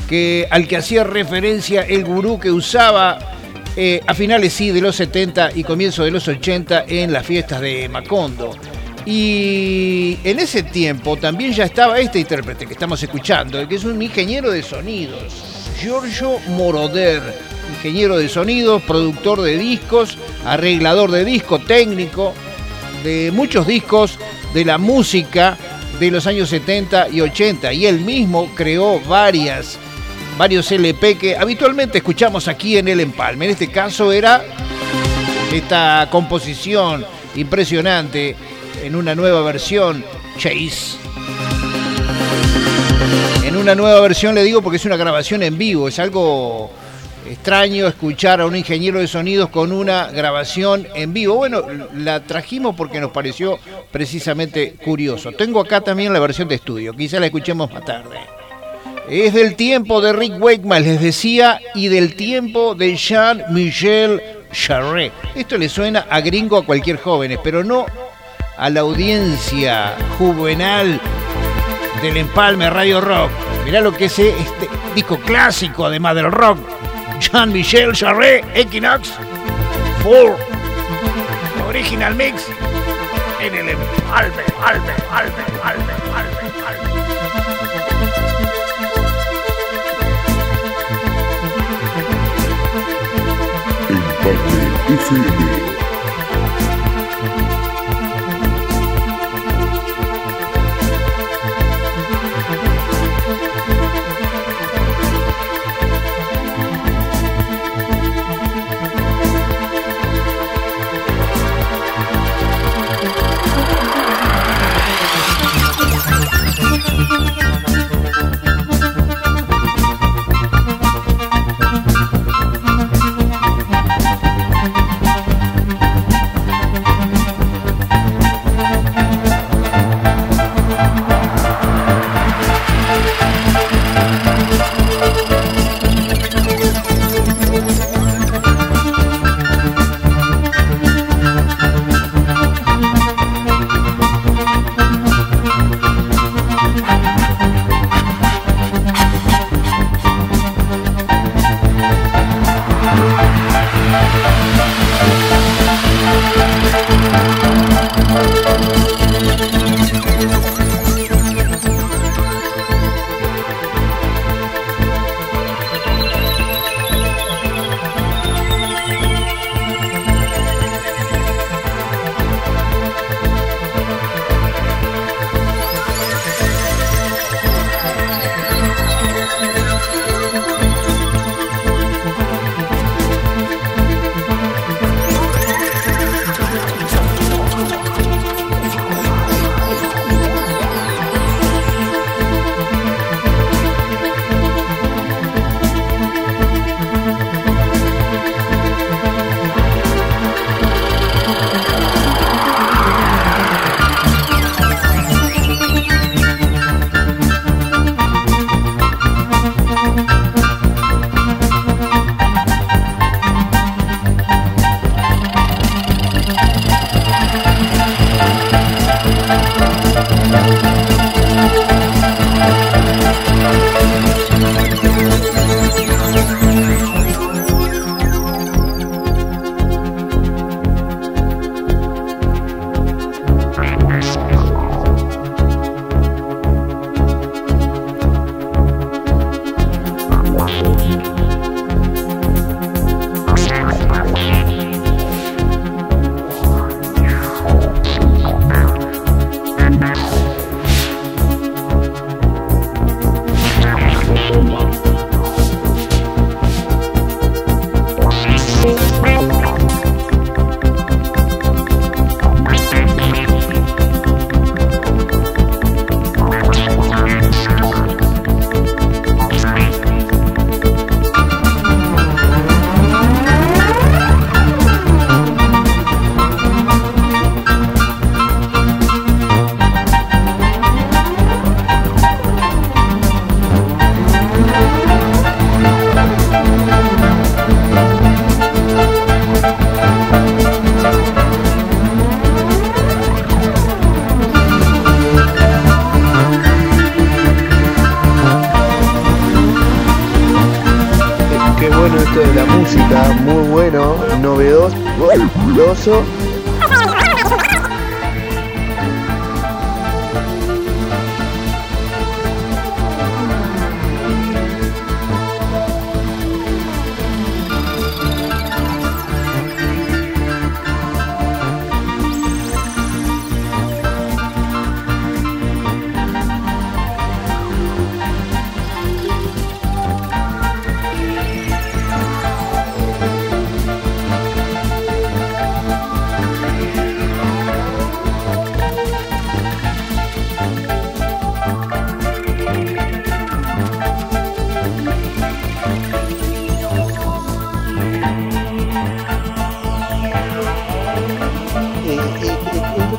al que hacía referencia el gurú que usaba a finales sí de los 70 y comienzo de los 80 en las fiestas de Macondo. Y en ese tiempo también ya estaba este intérprete que estamos escuchando, que es un ingeniero de sonidos, Giorgio Moroder, ingeniero de sonidos, productor de discos, arreglador de discos, técnico de muchos discos de la música de los años 70 y 80, y él mismo creó varios LP que habitualmente escuchamos aquí en El Empalme. En este caso era esta composición impresionante en una nueva versión, Chase. En una nueva versión le digo porque es una grabación en vivo, es algo extraño escuchar a un ingeniero de sonidos con una grabación en vivo. Bueno, la trajimos porque nos pareció precisamente curioso. Tengo acá también la versión de estudio, quizá la escuchemos más tarde. Es del tiempo de Rick Wakeman, les decía, y del tiempo de Jean-Michel Jarre. Esto le suena a gringo a cualquier joven, pero no a la audiencia juvenil del Empalme Radio Rock. Mirá lo que es este disco clásico, además del rock. Jean-Michel Jarre, Equinox 4 Original Mix en el Empalme. Empalme FM. Novedoso.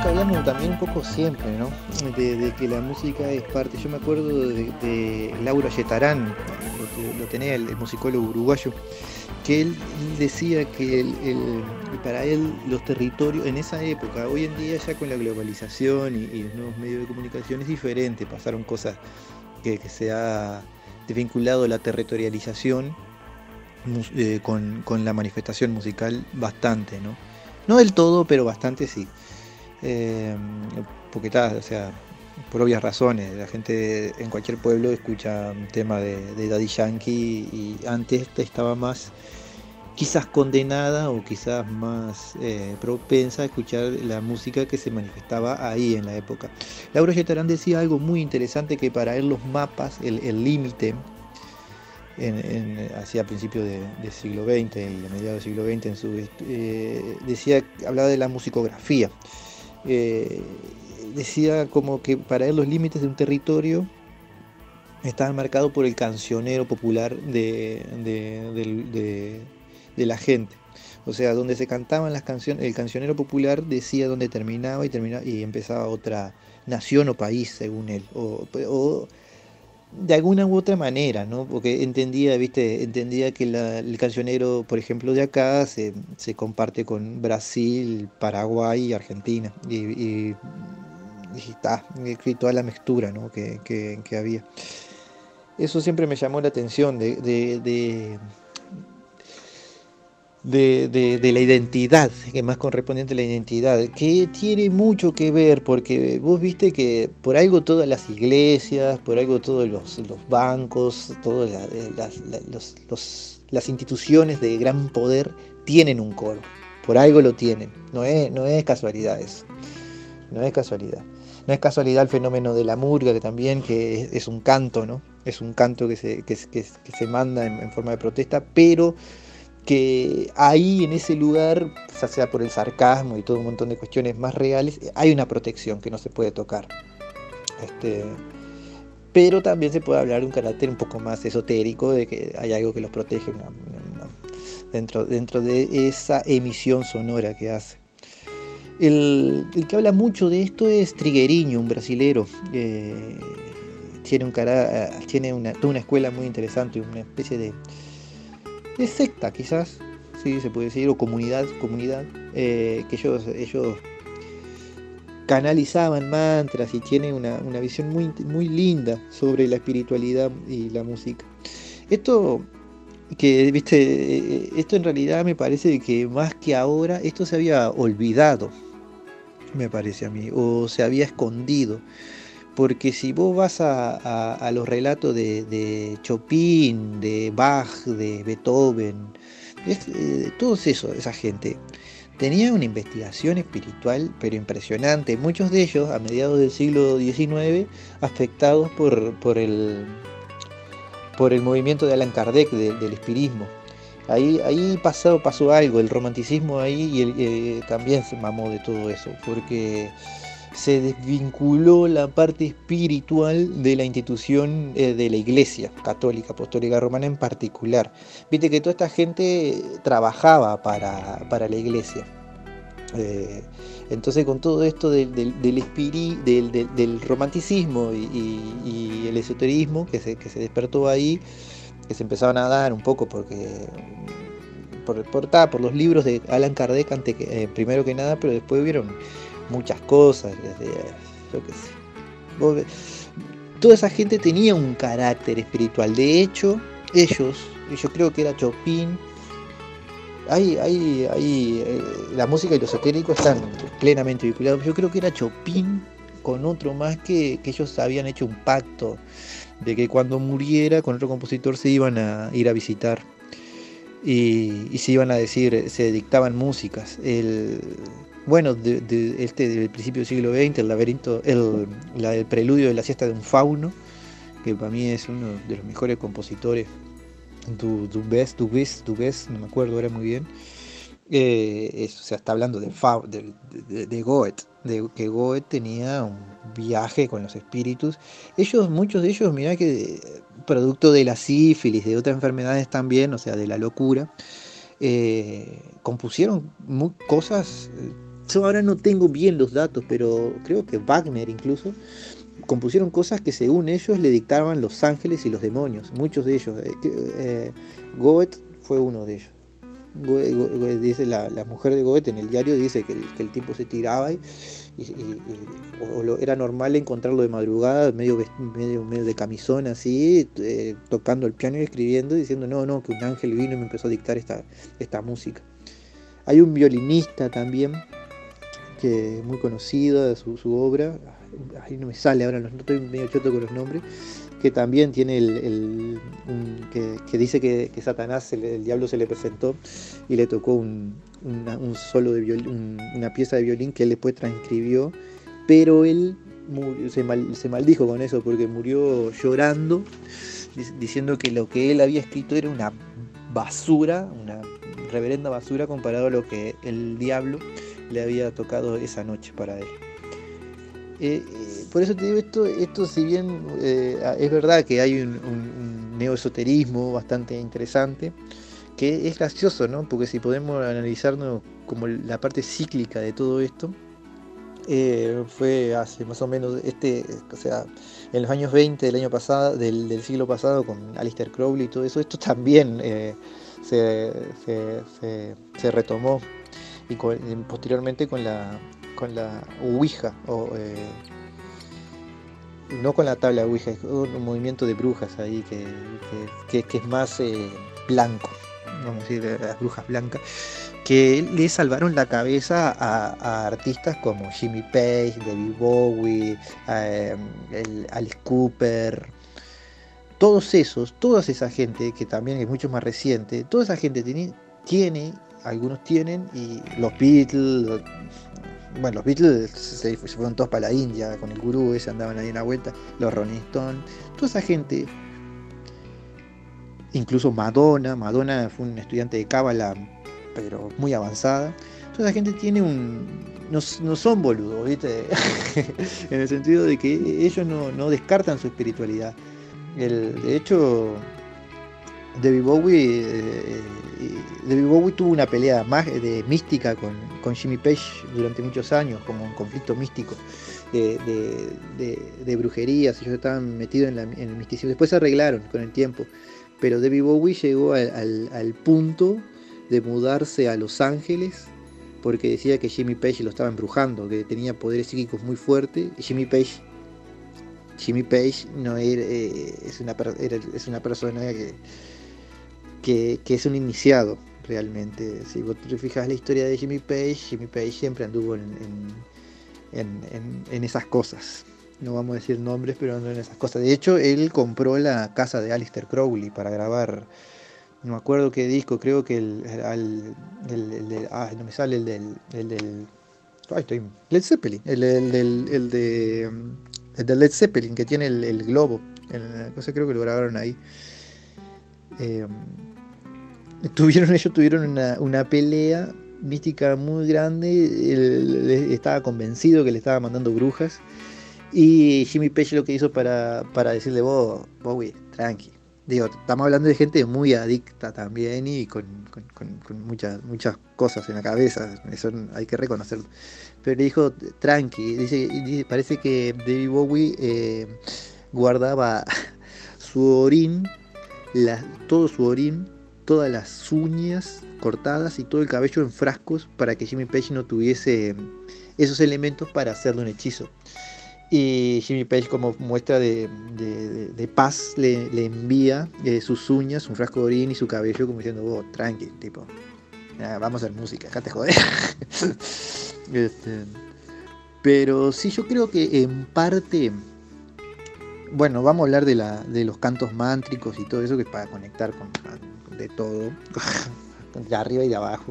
que hablamos también un poco siempre, ¿no? De que la música es parte. Yo me acuerdo de Lauro Yetarán, lo tenía el musicólogo uruguayo, que él decía que para él los territorios, en esa época, hoy en día ya con la globalización y los nuevos medios de comunicación es diferente, pasaron cosas que se ha desvinculado la territorialización con la manifestación musical bastante, ¿no? No del todo, pero bastante sí. Porque o sea, por obvias razones, la gente en cualquier pueblo escucha un tema de Daddy Yankee y antes estaba más quizás condenada o quizás más propensa a escuchar la música que se manifestaba ahí en la época. Lauro Yetarán decía algo muy interesante, que para él los mapas, el límite, hacia principios del siglo XX y a mediados del siglo XX, hablaba de la musicografía. Decía como que para él los límites de un territorio estaban marcados por el cancionero popular de la gente. O sea, donde se cantaban las canciones, el cancionero popular decía dónde terminaba y empezaba otra nación o país, según él. O de alguna u otra manera, ¿no? Porque entendía que el cancionero, por ejemplo, de acá se comparte con Brasil, Paraguay y Argentina. Y está toda la mixtura, ¿no? que había. Eso siempre me llamó la atención de la identidad, que más correspondiente a la identidad, que tiene mucho que ver, porque vos viste que por algo todas las iglesias, por algo todos los bancos, todas las instituciones de gran poder tienen un coro, por algo lo tienen, no es casualidad eso, no es casualidad. No es casualidad el fenómeno de la murga, que también es un canto, ¿no? Es un canto que se manda en forma de protesta, pero que ahí en ese lugar, ya sea por el sarcasmo y todo un montón de cuestiones más reales, hay una protección que no se puede tocar. Pero también se puede hablar de un carácter un poco más esotérico, de que hay algo que los protege dentro de esa emisión sonora que hace. El que habla mucho de esto es Trigueirinho, un brasilero. Tiene toda una escuela muy interesante, una especie de secta, quizás, sí, se puede decir, o comunidad, que ellos canalizaban mantras y tienen una visión muy, muy linda sobre la espiritualidad y la música. Esto en realidad me parece que más que ahora, esto se había olvidado, me parece a mí, o se había escondido. Porque si vos vas a los relatos de Chopin, de Bach, de Beethoven, todos esa gente tenía una investigación espiritual pero impresionante. Muchos de ellos a mediados del siglo XIX afectados por el movimiento de Allan Kardec del espirismo. Ahí pasó algo, el romanticismo ahí también se mamó de todo eso, porque se desvinculó la parte espiritual de la institución de la Iglesia Católica Apostólica Romana en particular. Viste que toda esta gente trabajaba para la Iglesia. Entonces, con todo esto del romanticismo y el esoterismo que se despertó ahí, que se empezaban a dar un poco por los libros de Allan Kardec primero que nada, pero después hubieron muchas cosas, yo qué sé. Toda esa gente tenía un carácter espiritual. De hecho, yo creo que era Chopin. La música y lo esotérico están plenamente vinculados. Yo creo que era Chopin con otro más que ellos habían hecho un pacto de que cuando muriera con otro compositor se iban a ir a visitar y se iban a decir, se dictaban músicas. Del principio del siglo XX, el laberinto, el preludio de la siesta de un fauno, que para mí es uno de los mejores compositores, Dubés, no me acuerdo ahora muy bien. Está hablando de Goethe, que Goethe tenía un viaje con los espíritus. Muchos de ellos, mirá que producto de la sífilis, de otras enfermedades también, o sea, de la locura, compusieron cosas Yo ahora no tengo bien los datos, pero creo que Wagner incluso compusieron cosas que según ellos le dictaban los ángeles y los demonios, muchos de ellos. Goethe fue uno de ellos. Dice la mujer de Goethe en el diario, dice que el tipo se tiraba era normal encontrarlo de madrugada, medio de camisón así, tocando el piano y escribiendo, diciendo no, que un ángel vino y me empezó a dictar esta música. Hay un violinista también, que muy conocido, su obra, ahí no me sale ahora, no estoy medio choto con los nombres, que también tiene que dice que Satanás, el diablo se le presentó y le tocó un solo de violín, una pieza de violín que él después transcribió, pero él se maldijo con eso porque murió llorando, diciendo que lo que él había escrito era una basura, una reverenda basura comparado a lo que el diablo le había tocado esa noche para él. Por eso te digo, esto si bien es verdad que hay un neoesoterismo bastante interesante, que es gracioso, ¿no? Porque si podemos analizarnos como la parte cíclica de todo esto, fue hace más o menos, o sea, en los años 20 del año pasado, del siglo pasado, con Aleister Crowley y todo eso, esto también se retomó, y posteriormente con la Ouija, no con la tabla de Ouija, es un movimiento de brujas ahí que es más blanco, vamos a decir, las brujas blancas, que le salvaron la cabeza a artistas como Jimmy Page, David Bowie, Alice Cooper, toda esa gente, que también es mucho más reciente, toda esa gente tiene, algunos tienen, y los Beatles, bueno, los Beatles se fueron todos para la India con el gurú ese, andaban ahí en la vuelta, los Rolling Stones, toda esa gente, incluso Madonna fue un estudiante de Cábala, pero muy avanzada. Toda esa gente tiene no son boludos, ¿viste? En el sentido de que ellos no descartan su espiritualidad. De hecho, David Bowie tuvo una pelea más de mística con Jimmy Page durante muchos años, como un conflicto místico de brujerías. Ellos estaban metidos en el misticismo. Después se arreglaron con el tiempo, pero David Bowie llegó al punto de mudarse a Los Ángeles porque decía que Jimmy Page lo estaba embrujando, que tenía poderes psíquicos muy fuertes. Jimmy Page no es una persona que es un iniciado realmente. Si vos te fijas la historia de Jimmy Page siempre anduvo en esas cosas. No vamos a decir nombres, pero anduvo en esas cosas. De hecho, él compró la casa de Aleister Crowley para grabar, no me acuerdo qué disco, creo que no me sale el del Led Zeppelin, el de Led Zeppelin, que tiene el globo, entonces creo que lo grabaron ahí. Ellos tuvieron una pelea mística muy grande. Él estaba convencido que le estaba mandando brujas, y Jimmy Page lo que hizo para decirle: Bowie, tranqui. Digo, estamos hablando de gente muy adicta también y con muchas cosas en la cabeza, eso hay que reconocerlo. Pero le dijo: tranqui, dice, parece que David Bowie guardaba su orín, todo su orín, todas las uñas cortadas y todo el cabello en frascos para que Jimmy Page no tuviese esos elementos para hacerle un hechizo. Y Jimmy Page, como muestra de paz, le envía sus uñas, un frasco de orín y su cabello, como diciendo: tranqui, tipo, vamos a hacer música, dejate joder. Pero sí, yo creo que en parte, bueno, vamos a hablar de los cantos mántricos y todo eso, que es para conectar con de todo, de arriba y de abajo.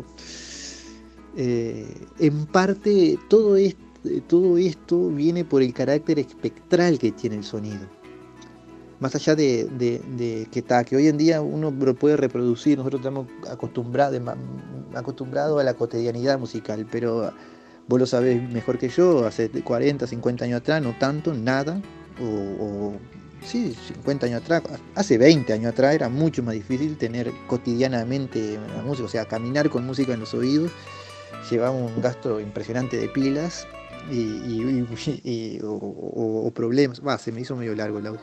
En parte, todo esto viene por el carácter espectral que tiene el sonido. Más allá de que hoy en día uno lo puede reproducir, nosotros estamos acostumbrados a la cotidianidad musical, pero vos lo sabés mejor que yo, hace 40, 50 años atrás, no tanto, nada, sí, 50 años atrás, hace 20 años atrás era mucho más difícil tener cotidianamente la música, o sea, caminar con música en los oídos llevaba un gasto impresionante de pilas o problemas. Se me hizo medio largo el audio.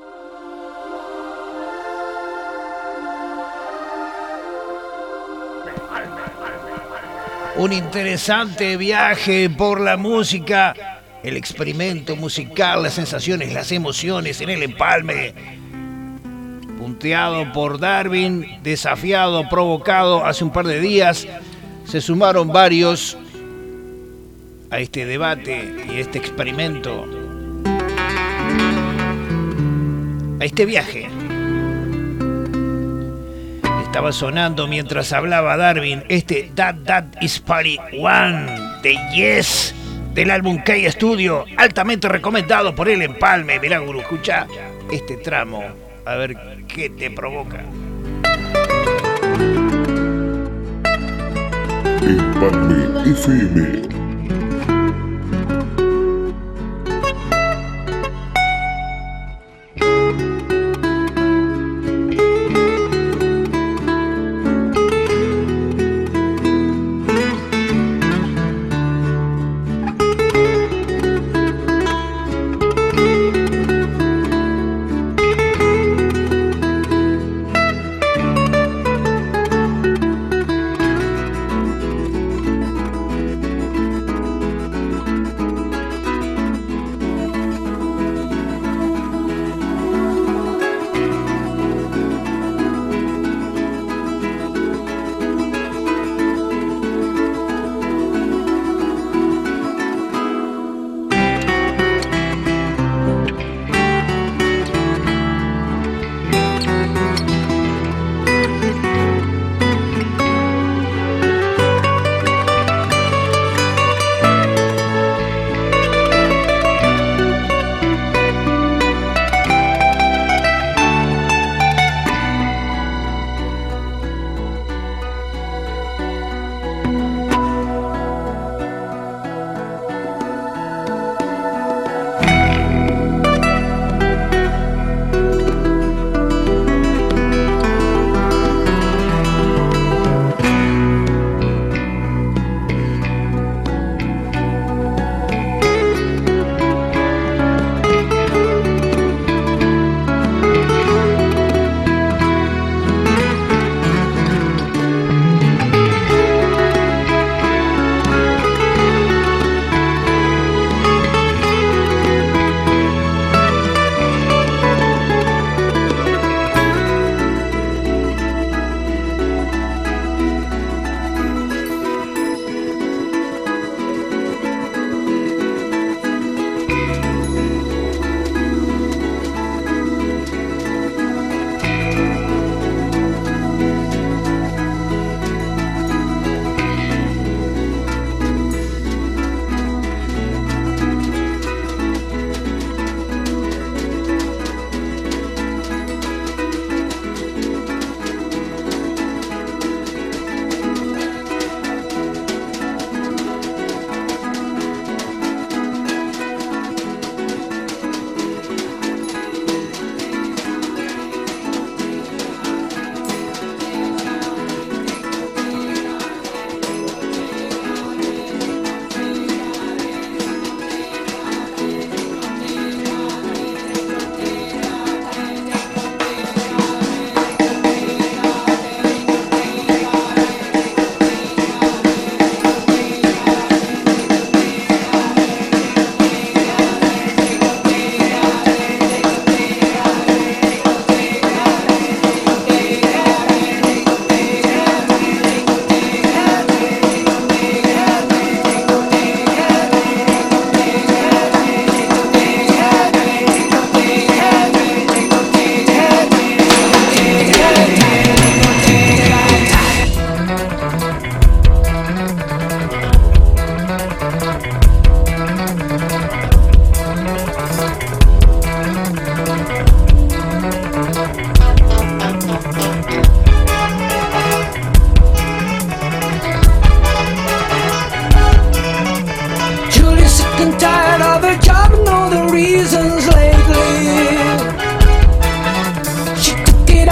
Un interesante viaje por la música, el experimento musical, las sensaciones, las emociones en el empalme. Punteado por Darwin, desafiado, provocado hace un par de días, se sumaron varios a este debate y este experimento, a este viaje. Estaba sonando mientras hablaba Darwin That Is Party One de Yes, del álbum K-Studio, altamente recomendado por el empalme. Mirá, Gurú, escucha este tramo, a ver qué te provoca. Empalme FM.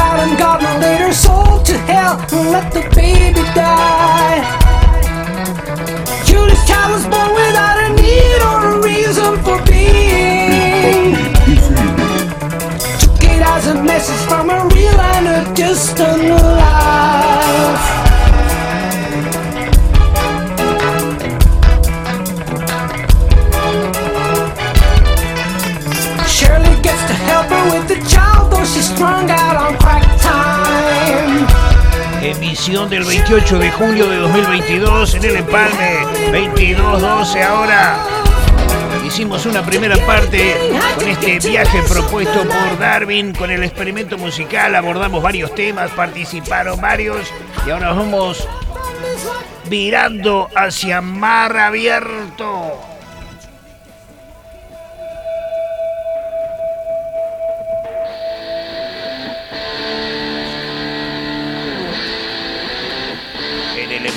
let the baby die. edición del 28 de julio de 2022 en el Empalme 2212 ahora. Hicimos una primera parte con este viaje propuesto por Darwin, con el experimento musical, abordamos varios temas, participaron varios y ahora nos vamos virando hacia mar abierto. En el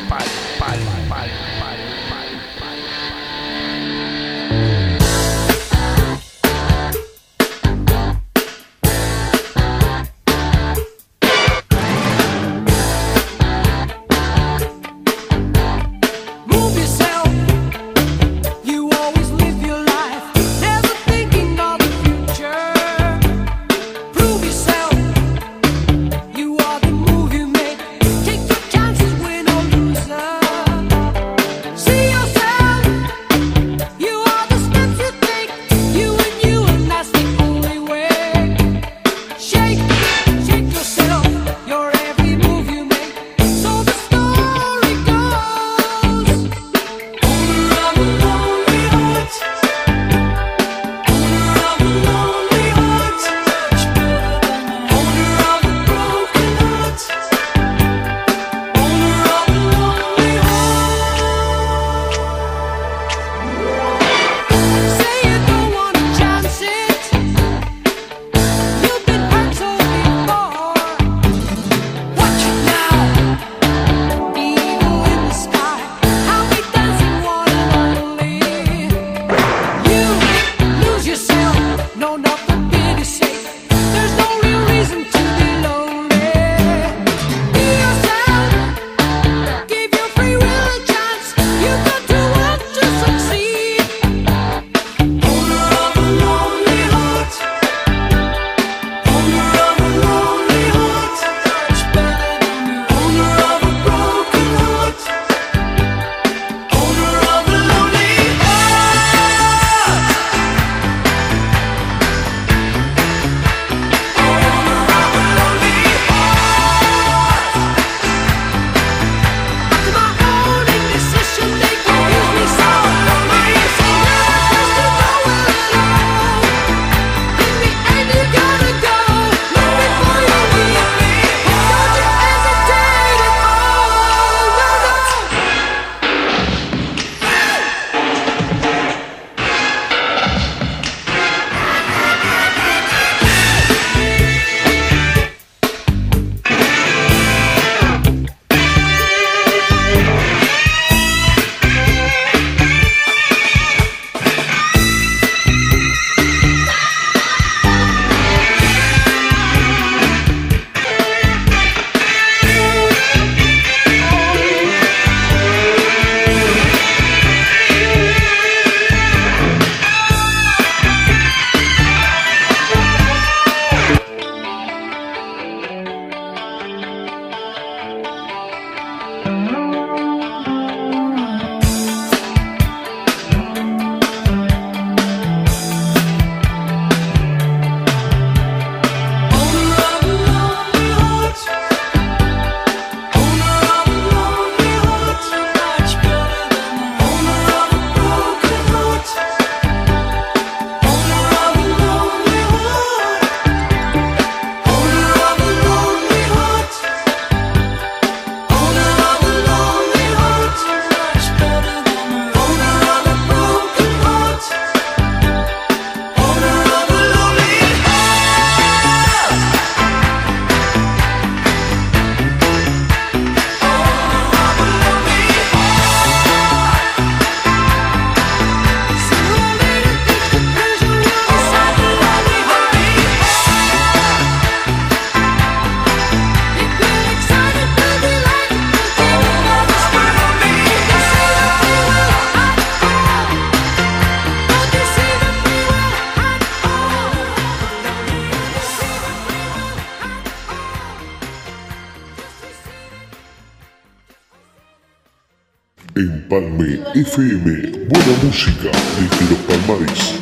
Empalme FM, buena música desde los Palmares.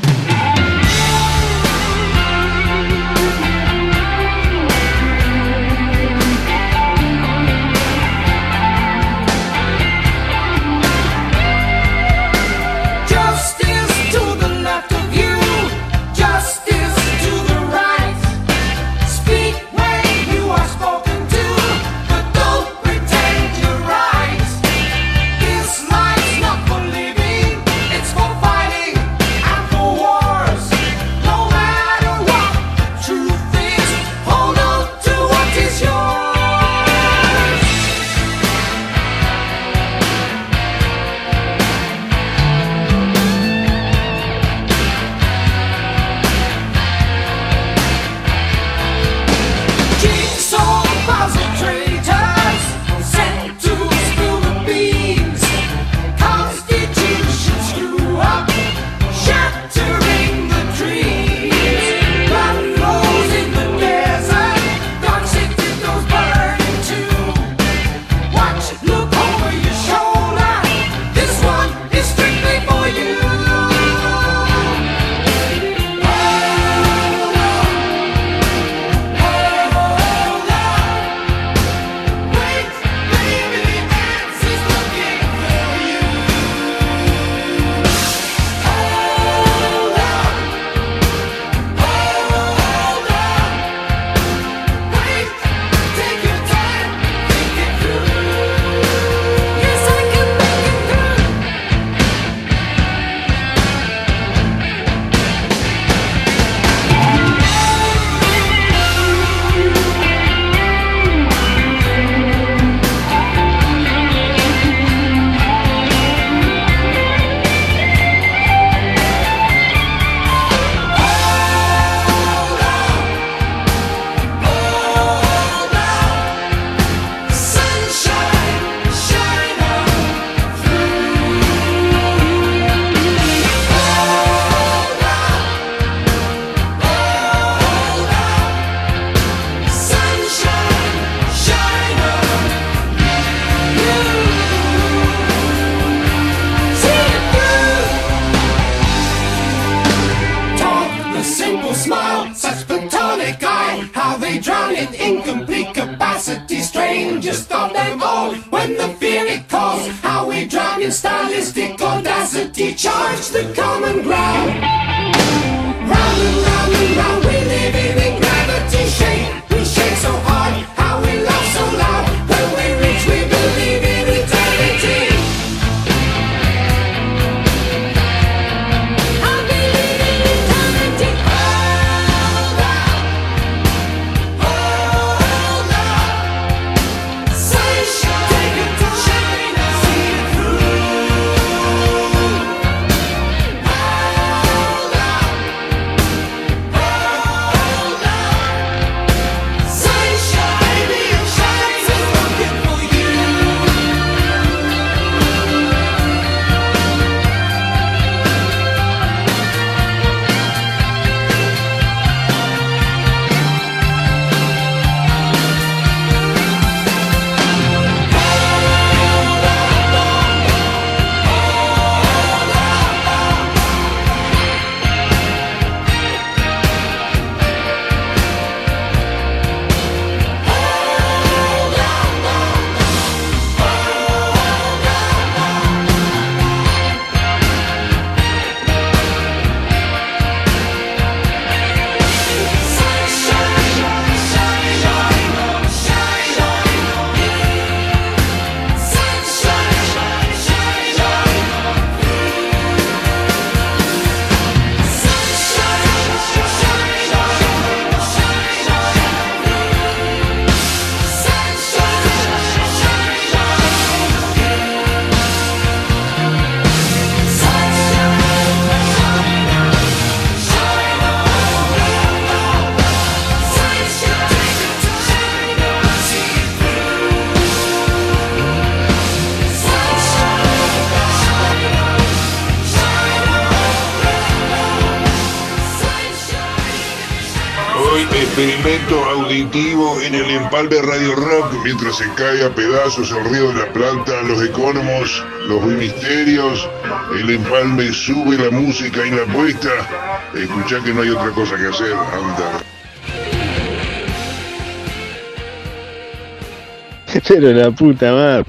we drown in incomplete capacity, strangers of them all. When the fear it calls, how we drown in stylistic audacity, charge the common ground. Round and round, we live in gravity shake. We shake so hard, how we laugh so loud. When we reach, we believe in eternity. I believe in eternity. Hold up, sunshine, take it to shine, see it through. Hold up, sunshine, baby, it shines, it's working for you. Hoy experimento auditivo en el Empalme Radio Rock mientras se cae a pedazos el Río de la Plata, los Economos, los Misterios. El Empalme sube la música y la apuesta. Escuchá que no hay otra cosa que hacer, anda. Pero la puta madre.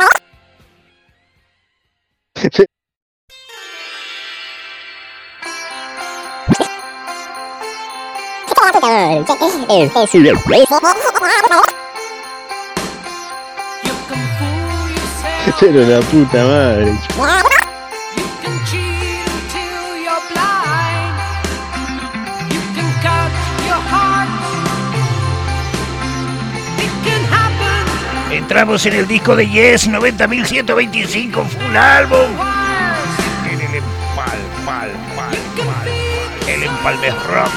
Pero la puta madre. You can cheat until you're blind. You can cut your heart. It can happen. Entramos en el disco de Yes 90.125 Full Album. En el el empalme rock.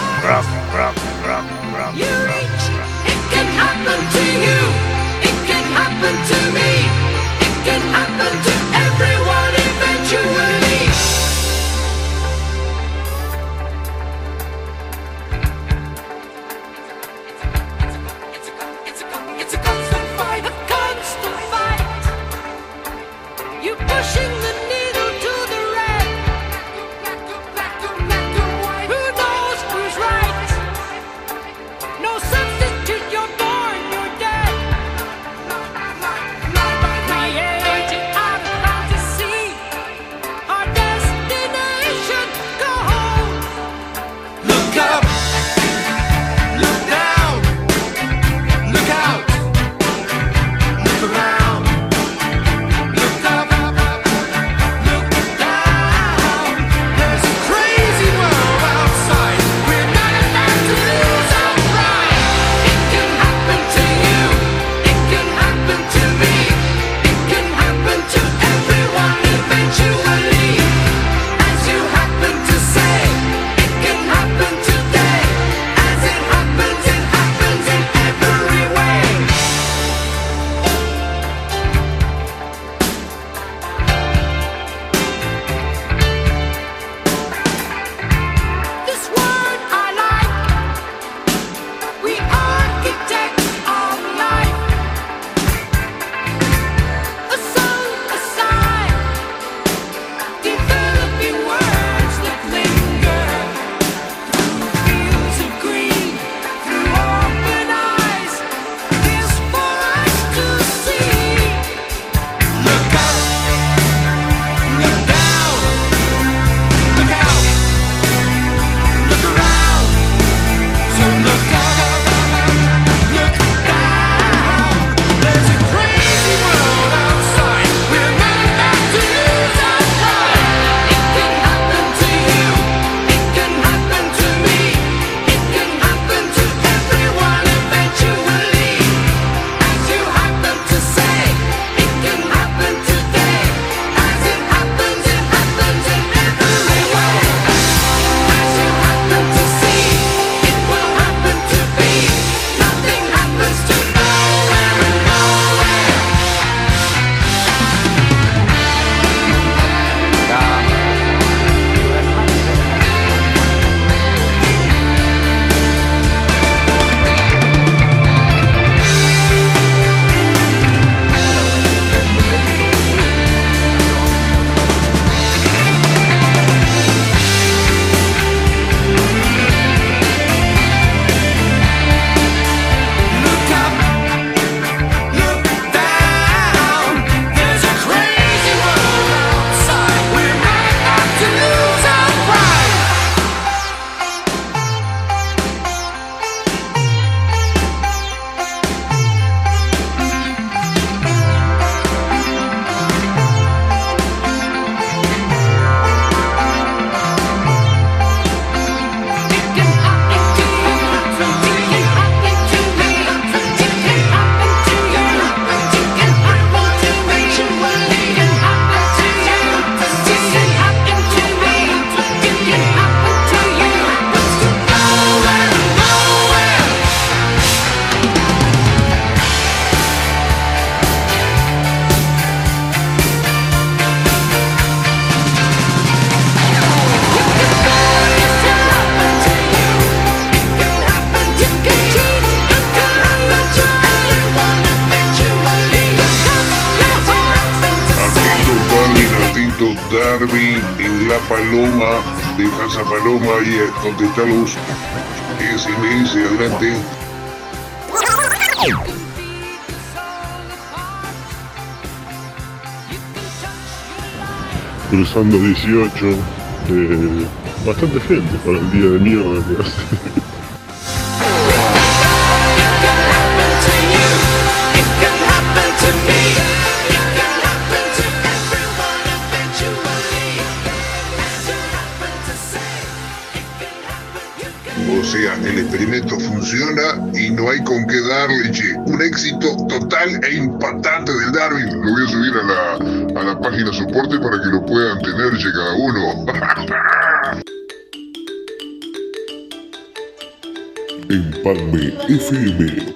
You reach. It can happen to you. It can happen to me. It can happen to everyone eventually. It's a constant fight, a constant fight. You pushing the needle to the red. Black or white. Who knows who's right? No substitute. You're born, you're dead. Paloma, de Casa Paloma y contestar los SMS. Adelante. Cruzando 18, bastante gente para el día de mierda que hace. O sea, el experimento funciona y no hay con qué darle, che. Un éxito total e impactante del Darwin. Lo voy a subir a la página soporte para que lo puedan tener, che, cada uno. Empalme FM.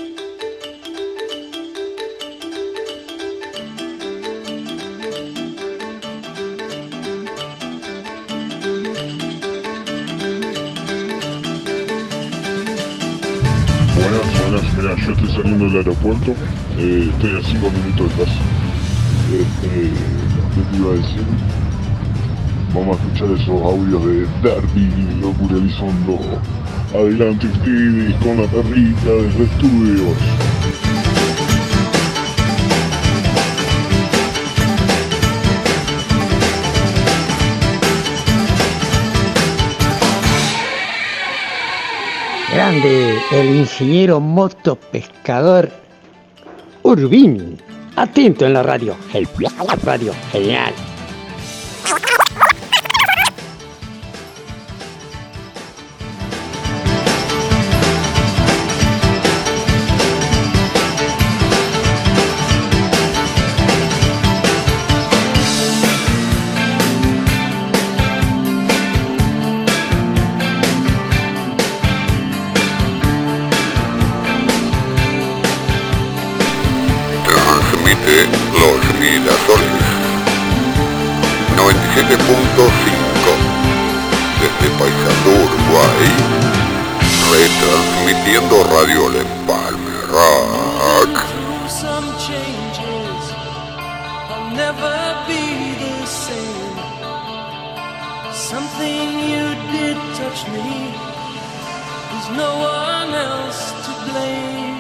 Buenas, mira, yo estoy saliendo del aeropuerto, estoy a 5 minutos de casa. ¿Qué te iba a decir? Vamos a escuchar esos audios de Darwin, Locura Elizondo. Adelante ustedes con la perrita desde estudios. Grande el ingeniero motopescador Urbini. Atento en la radio. Radio genial. Los Girasoles 97.5 desde Paysandú, Uruguay, retransmitiendo Radio El Empalme Rock. Some changes, I'll never be the same. Something you did touch me, there's no one else to blame.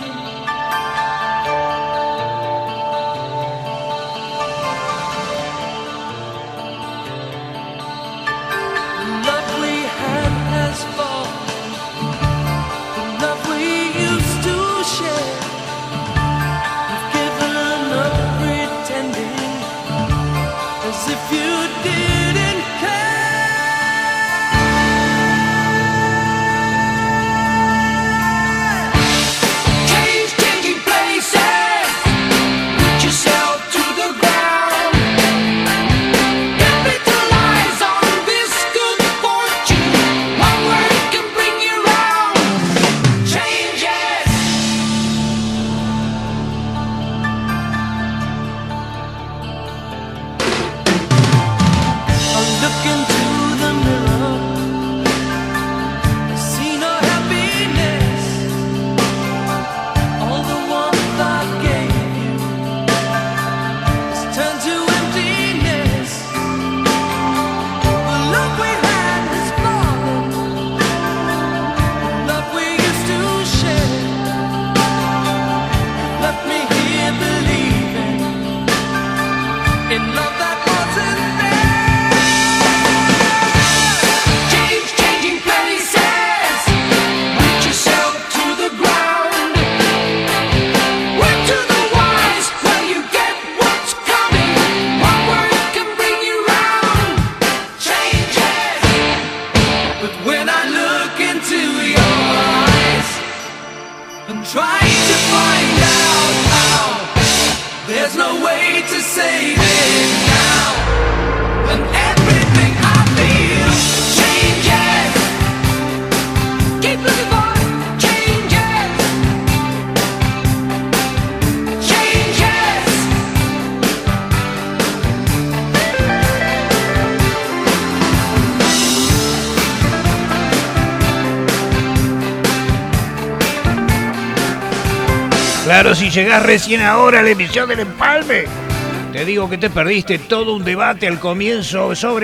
Claro, si llegás recién ahora a la emisión del Empalme, te digo que te perdiste todo un debate al comienzo sobre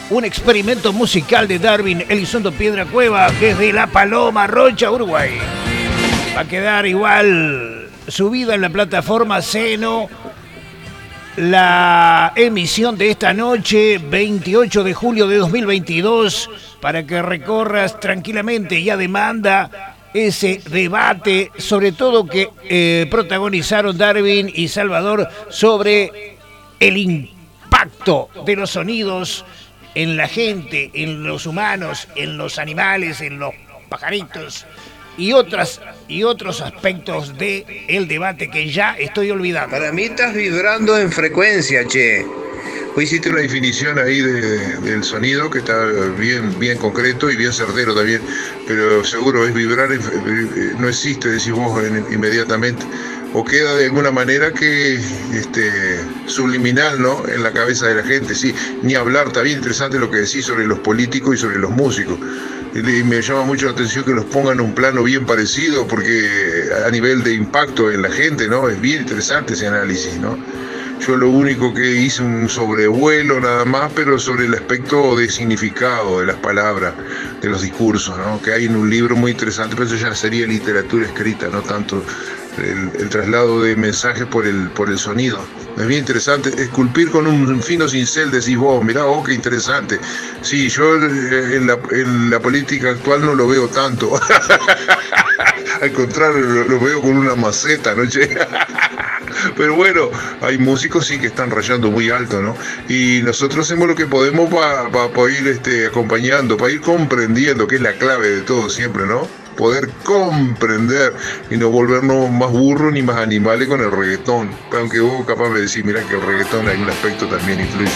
un experimento musical de Darwin Elizondo Piedra Cueva desde La Paloma, Rocha, Uruguay. Va a quedar igual subida en la plataforma Seno la emisión de esta noche, 28 de julio de 2022, para que recorras tranquilamente y a demanda ese debate, sobre todo que protagonizaron Darwin y Salvador, sobre el impacto de los sonidos en la gente, en los humanos, en los animales, en los pajaritos y otros aspectos del debate que ya estoy olvidando. Para mí estás vibrando en frecuencia, che. Hoy hiciste una definición ahí del sonido que está bien concreto y bien certero también, pero seguro es vibrar, no existe, decís vos inmediatamente, o queda de alguna manera que subliminal, ¿no?, en la cabeza de la gente. Sí, ni hablar, está bien interesante lo que decís sobre los políticos y sobre los músicos. Y me llama mucho la atención que los pongan en un plano bien parecido, porque a nivel de impacto en la gente, ¿no?, es bien interesante ese análisis, ¿no? Yo lo único que hice un sobrevuelo nada más, pero sobre el aspecto de significado de las palabras, de los discursos, ¿no?, que hay en un libro muy interesante, pero eso ya sería literatura escrita, no tanto el traslado de mensajes por el sonido. Es bien interesante, esculpir con un fino cincel, decís vos, mirá vos qué interesante. Sí, yo en la política actual no lo veo tanto. Al contrario, lo veo con una maceta, ¿no, che? Pero bueno, hay músicos sí que están rayando muy alto, ¿no? Y nosotros hacemos lo que podemos para ir acompañando, para ir comprendiendo, que es la clave de todo siempre, ¿no? Poder comprender y no volvernos más burros ni más animales con el reggaetón. Aunque vos capaz me decís, mirá que el reggaetón en un aspecto también influye.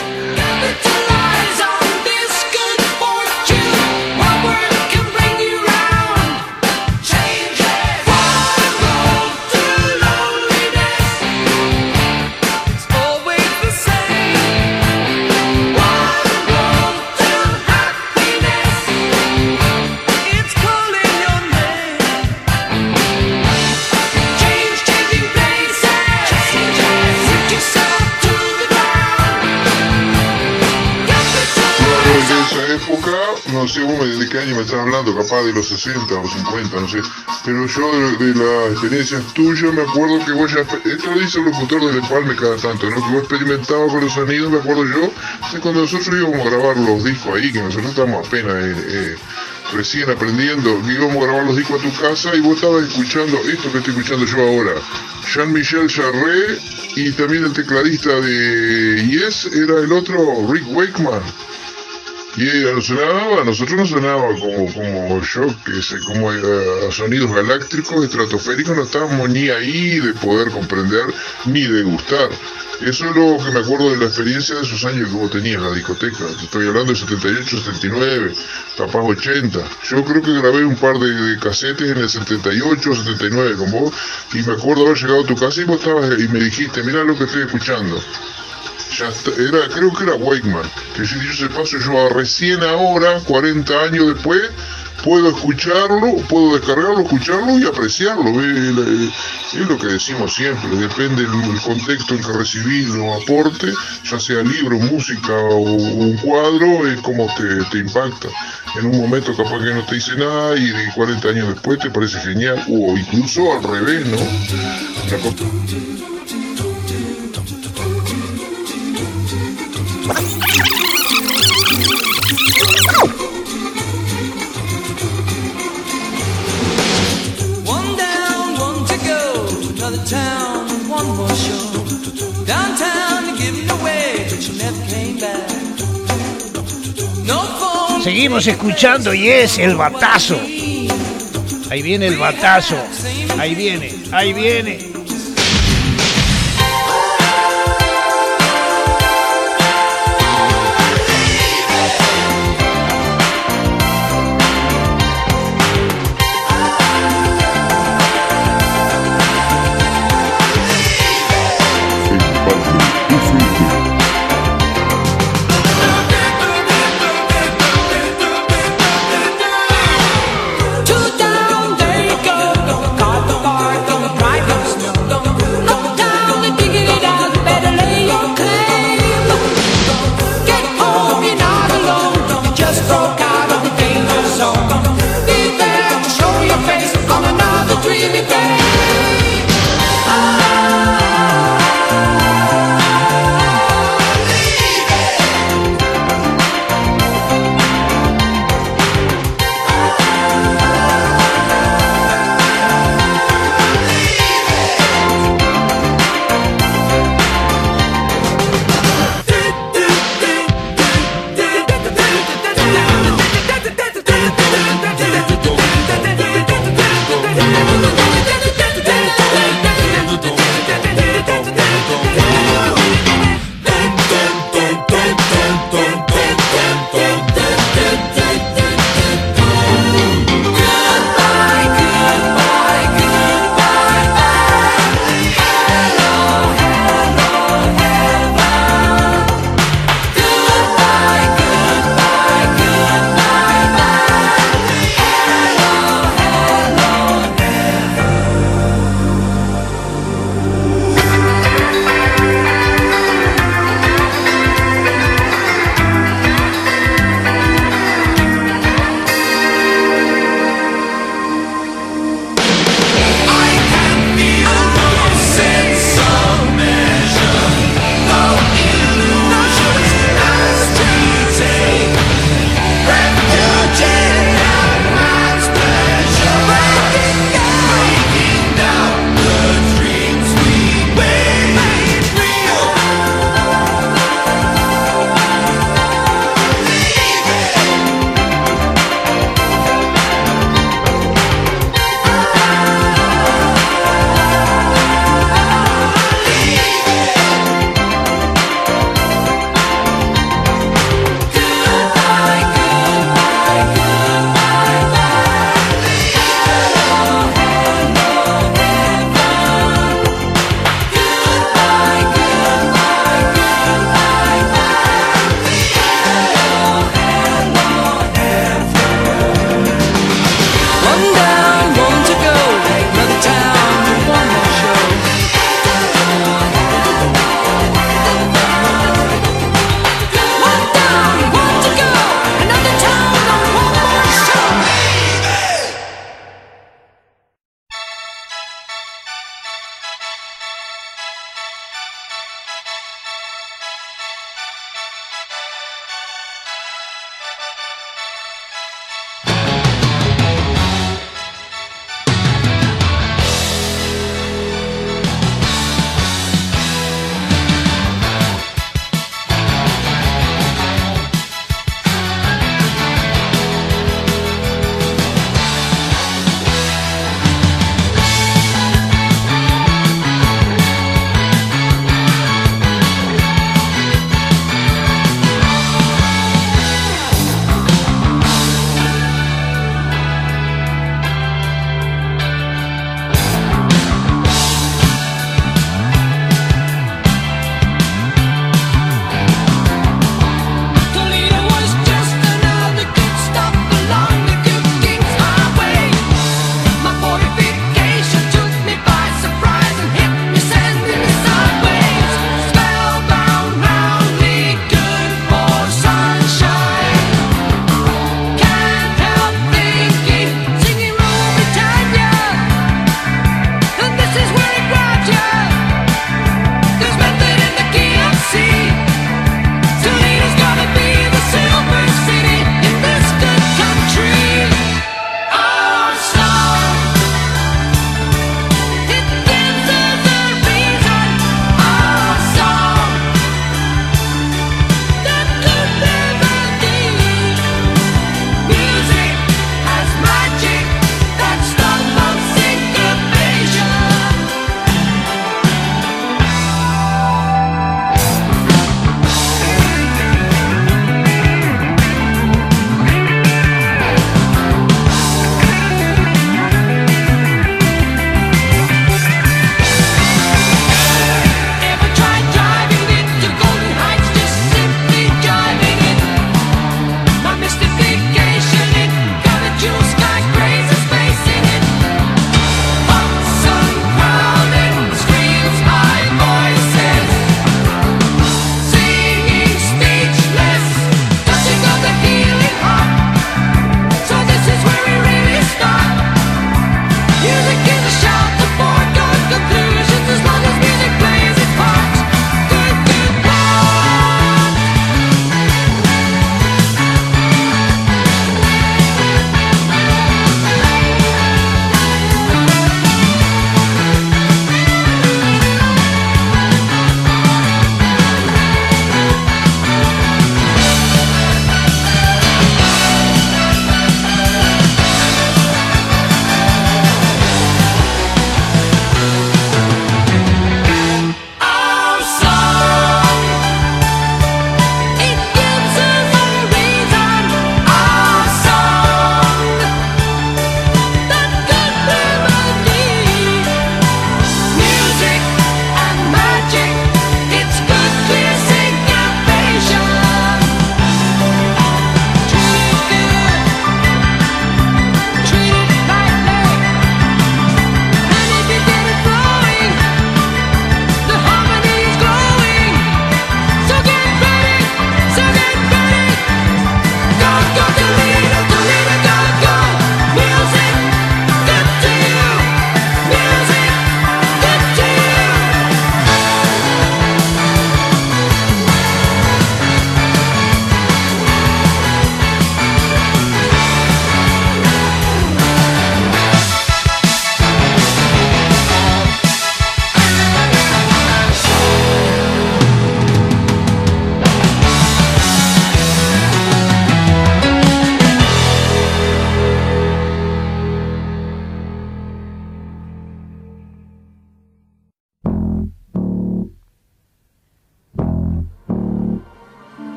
No sé, vos de qué año me estás hablando, capaz de los 60 o 50, no sé. Pero yo de las experiencias tuyas me acuerdo que vos ya... Esto lo dice el locutor del Empalme cada tanto, ¿no? Que vos experimentabas con los sonidos, me acuerdo yo, de cuando nosotros íbamos a grabar los discos ahí, que nosotros estábamos apenas recién aprendiendo, que íbamos a grabar los discos a tu casa y vos estabas escuchando esto que estoy escuchando yo ahora. Jean-Michel Jarre, y también el tecladista de Yes era el otro, Rick Wakeman. Y a nosotros nos sonaba como shock, como sonidos galácticos, estratosféricos, no estábamos ni ahí de poder comprender ni de gustar. Eso es lo que me acuerdo de la experiencia de esos años que vos tenías en la discoteca. Te estoy hablando de 78, 79, capaz 80. Yo creo que grabé un par de casetes en el 78, 79 con vos, y me acuerdo haber llegado a tu casa y vos estabas y me dijiste, mirá lo que estoy escuchando. Creo que era Wakeman, que si dicho se paso, yo recién ahora, 40 años después, puedo escucharlo, puedo descargarlo, escucharlo y apreciarlo. Es lo que decimos siempre, depende del contexto en que recibís los aportes, ya sea libro, música o un cuadro, es como te impacta. En un momento capaz que no te dice nada y de 40 años después te parece genial, o incluso al revés, ¿no? One down, one to go to another town, one more show. Downtown, giving away, but you never came back. No phone. Seguimos escuchando y es el batazo. Ahí viene el batazo. Ahí viene. Two down, there you go. Gonna call the bar, gonna drive us.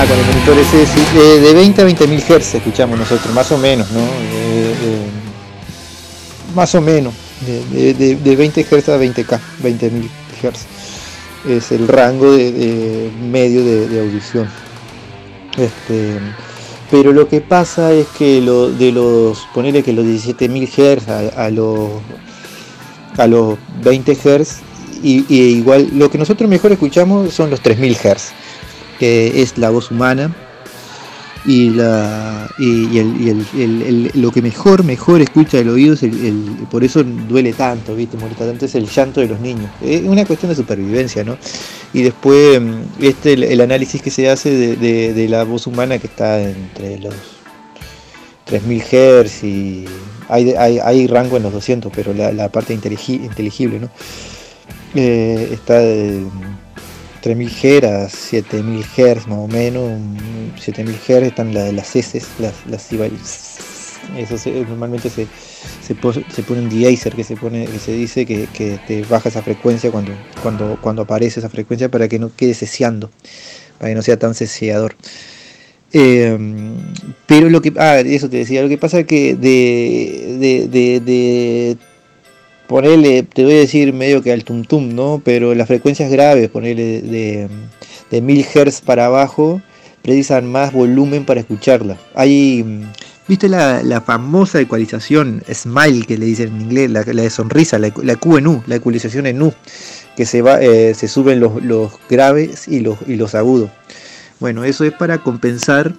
con el monitor ese, sí, de 20 a 20.000 Hz escuchamos nosotros, más o menos, ¿no? Más o menos, de 20 Hz a 20K, 20.000 Hz. Es el rango de medio de audición. Pero lo que pasa es que ponerle que los 17.000 Hz a los 20 Hz, y igual lo que nosotros mejor escuchamos son los 3.000 Hz, que es la voz humana, y lo que mejor escucha el oído es por eso duele tanto, ¿viste? Molesta tanto, es el llanto de los niños. Es una cuestión de supervivencia, ¿no? Y después el análisis que se hace de la voz humana, que está entre los 3.000 Hz, y hay rango en los 200, pero la parte inteligible, ¿no? Está de 3.000 Hz a 7.000 Hz más o menos. 7.000 Hz están las heces, las eso normalmente se pone un de-esser, que se dice que te baja esa frecuencia cuando aparece esa frecuencia, para que no quede ceseando, para que no sea tan ceseador. Pero eso te decía, lo que pasa es que de ponerle, te voy a decir medio que al tum-tum, ¿no? Pero las frecuencias graves, ponerle de 1.000 Hz para abajo, precisan más volumen para escucharla. ¿Viste la famosa ecualización SMILE, que le dicen en inglés, la de sonrisa, la Q en U, la ecualización en U, que se suben los graves y los agudos? Bueno, eso es para compensar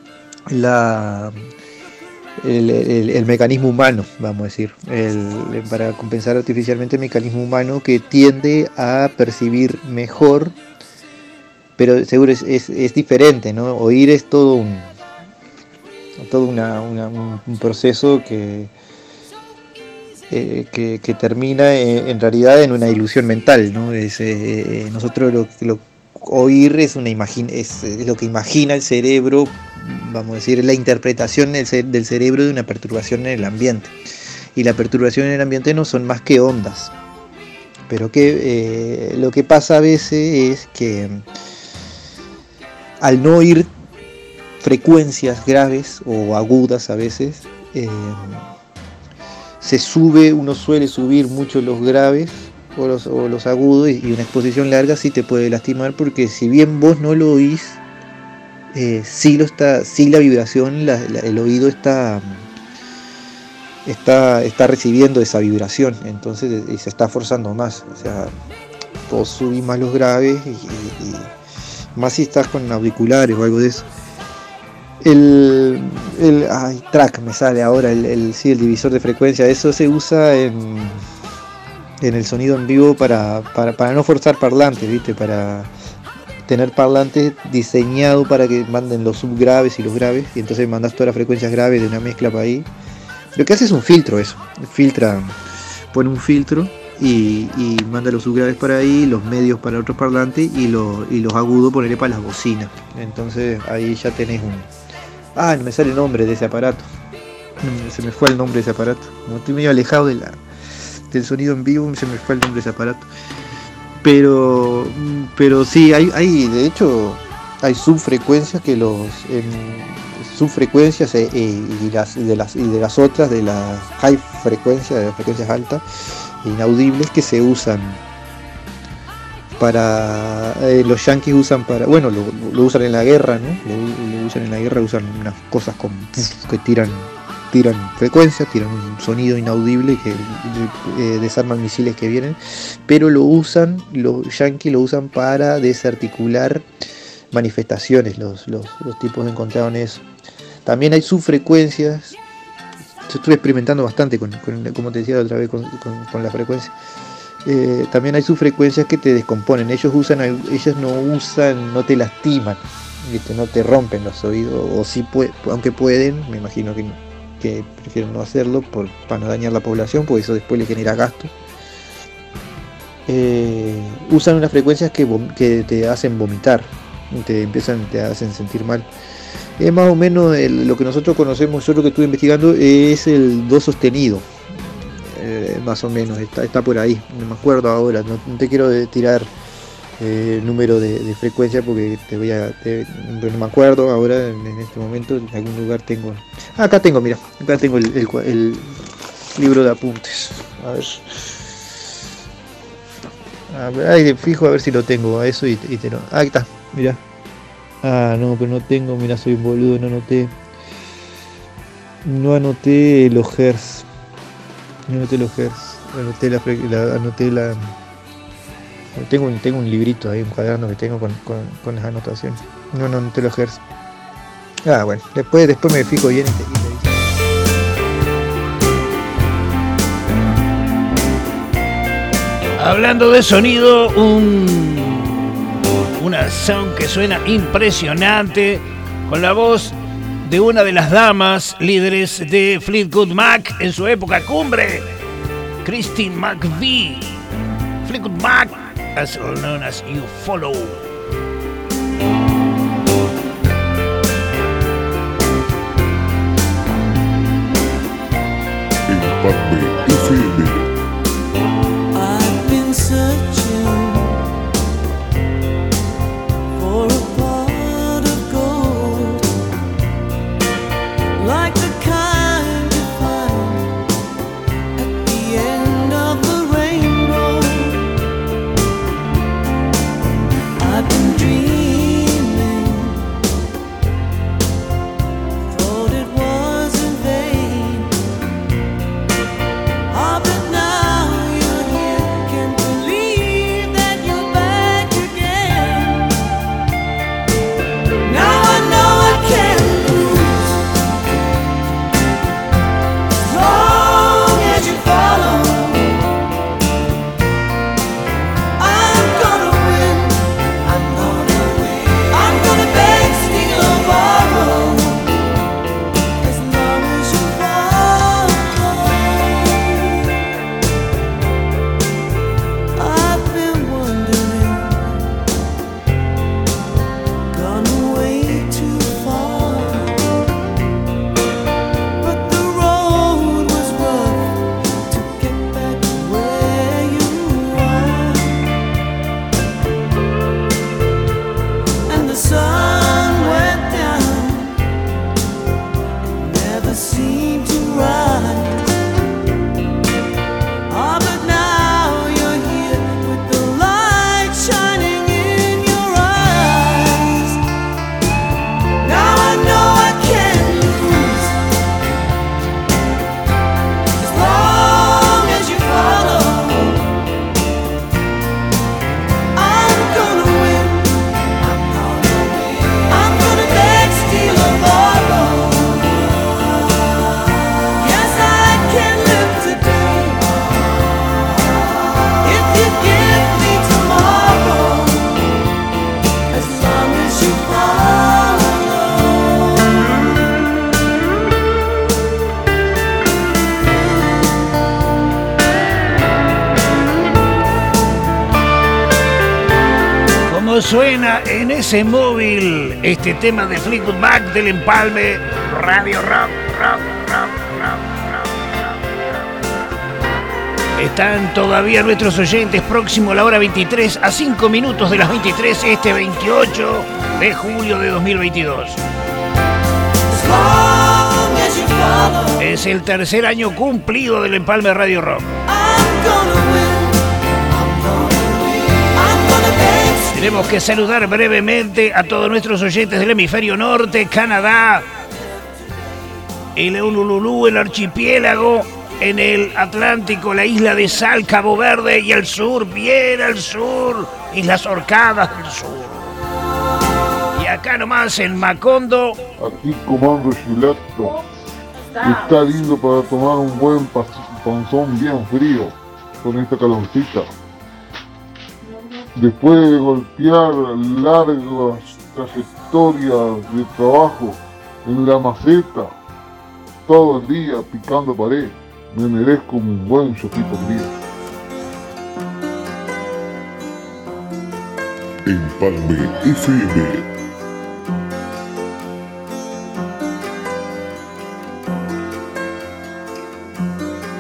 el mecanismo humano, vamos a decir, para compensar artificialmente el mecanismo humano, que tiende a percibir mejor, pero seguro es diferente, ¿no? Oír es todo un proceso que termina en realidad en una ilusión mental, ¿no? Nosotros oír es lo que imagina el cerebro, vamos a decir, la interpretación del cerebro de una perturbación en el ambiente. Y la perturbación en el ambiente no son más que ondas. Pero lo que pasa a veces es que al no oír frecuencias graves o agudas a veces, uno suele subir mucho los graves o los agudos, y una exposición larga sí te puede lastimar, porque si bien vos no lo oís, sí la vibración, el oído está recibiendo esa vibración, entonces se está forzando más. O sea, vos subís más los graves, y más si estás con auriculares o algo de eso. Track me sale ahora, el divisor de frecuencia, eso se usa en el sonido en vivo para no forzar parlantes, ¿viste? Para tener parlantes diseñados para que manden los subgraves y los graves, y entonces mandas todas las frecuencias graves de una mezcla para ahí. Lo que hace es un filtro, pone un filtro y manda los subgraves para ahí, los medios para otros parlantes, y los agudos ponerle para las bocinas. Entonces ahí ya tenés no me sale el nombre de ese aparato, se me fue el nombre de ese aparato, como estoy medio alejado del sonido en vivo, se me fue el nombre de ese aparato. Pero sí, de hecho hay subfrecuencias y de las otras, de las high frecuencias, de las frecuencias altas inaudibles, que se usan para los yankees usan para, bueno, lo usan en la guerra, ¿no? Lo usan en la guerra, usan unas cosas que tiran frecuencias, tiran un sonido inaudible que desarman misiles que vienen, pero los yankees lo usan para desarticular manifestaciones. Los tipos encontraron eso. También hay subfrecuencias. Yo estuve experimentando bastante con como te decía la otra vez, con la frecuencia. También hay subfrecuencias que te descomponen. Ellos no te lastiman, ¿viste? No te rompen los oídos, o sí aunque pueden, me imagino que prefieren no hacerlo para no dañar la población, porque eso después le genera gastos. Usan unas frecuencias que te hacen vomitar, te hacen sentir mal. Es más o menos lo que nosotros conocemos. Yo lo que estuve investigando es el do sostenido, más o menos, está por ahí, no me acuerdo ahora, no te quiero tirar número de frecuencia, porque no me acuerdo ahora en este momento. En algún lugar tengo. Acá tengo, mira, acá tengo el libro de apuntes. A ver, ahí fijo a ver si lo tengo a eso y te lo. Ahí está, mira. No, pero no tengo, mira, soy un boludo, no anoté los hertz. Tengo un librito ahí, un cuaderno que tengo con las anotaciones. No anoté los hertz. Bueno, después me fijo bien y te digo. Hablando de sonido, una sound que suena impresionante con la voz de una de las damas líderes de Fleetwood Mac en su época cumbre, Christine McVie. Fleetwood Mac, also known as You Follow. Empalme FM. I've been searching for a pot of gold, like the kind you find at the end of the rainbow. I've been dreaming, thought it was in vain. But now you're here, can't believe that you're back again. Now I know I can't lose, as long as you follow. I'm gonna win, I'm gonna beg, steal or borrow, as long as you follow. I've been wondering, gone way too far, but the road was rough to get back where you are, and the sun went down, it never seemed to rise. But now you're here with the light shining in your eyes. Now I know I can't lose, as long as you follow. I'm gonna win, I'm gonna beg, steal or borrow. Yes, I can live today if you give me tomorrow, as long as you follow. Como suena en ese móvil este tema de Fleetwood Mac del Empalme Radio Rock. Están todavía nuestros oyentes próximo a la hora 23, a 5 minutos de las 23, este 28 de julio de 2022. Es el tercer año cumplido del Empalme Radio Rock. Tenemos que saludar brevemente a todos nuestros oyentes del hemisferio norte, Canadá, el Honolulu, el archipiélago, en el Atlántico, la isla de Sal, Cabo Verde, y al sur, bien al sur, Islas Orcadas del sur. Y acá nomás en Macondo. Aquí Comando Chilato. Está lindo para tomar un buen panzón bien frío con esta calorcita. Después de golpear largas trayectorias de trabajo en la maceta, todo el día picando pared, me merezco un buen chocito frío. Empalme FM.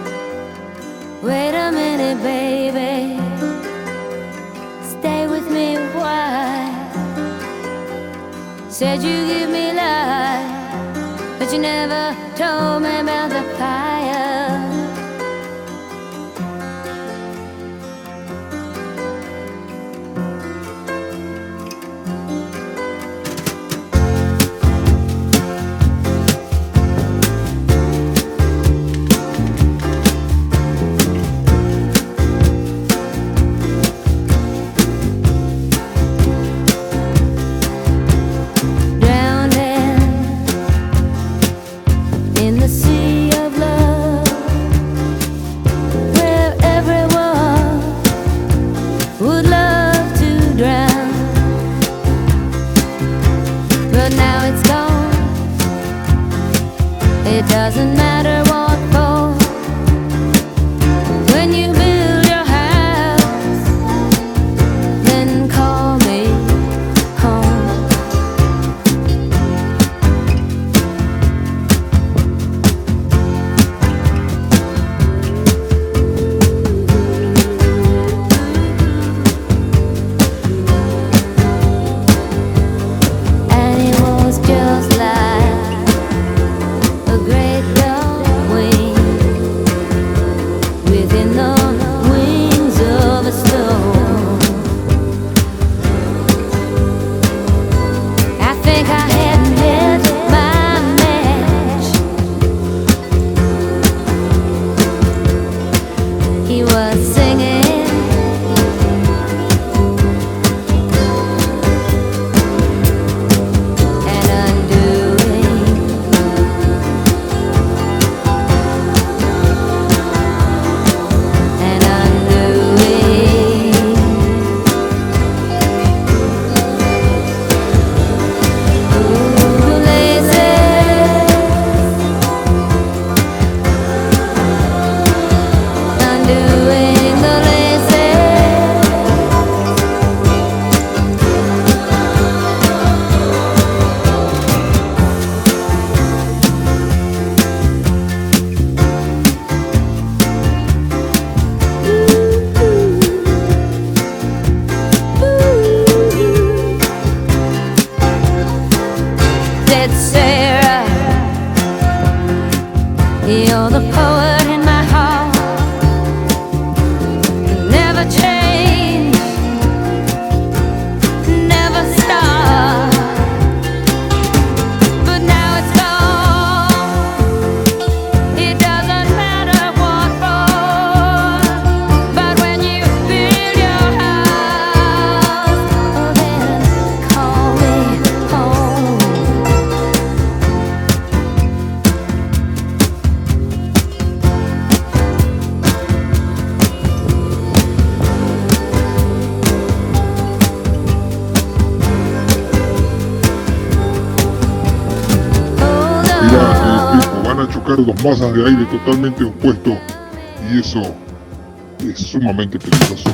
Wait a minute, baby. Stay with me said you give me life, but you never told me about the fire. Doesn't matter what for. When you build your house, then call me home. And it was just like a great dark wing within the wings of a storm. I think I had met my match. He was singing and undoing. And undoing. Ooh, lazy. Undoing the lazy. Said Sarah, you're the poet in my heart. Never change, never stop. But now it's gone. It doesn't matter what for. But when you build your house, oh, then call me home. Mira, van a chocar dos masas de aire totalmente opuestos y eso es sumamente peligroso.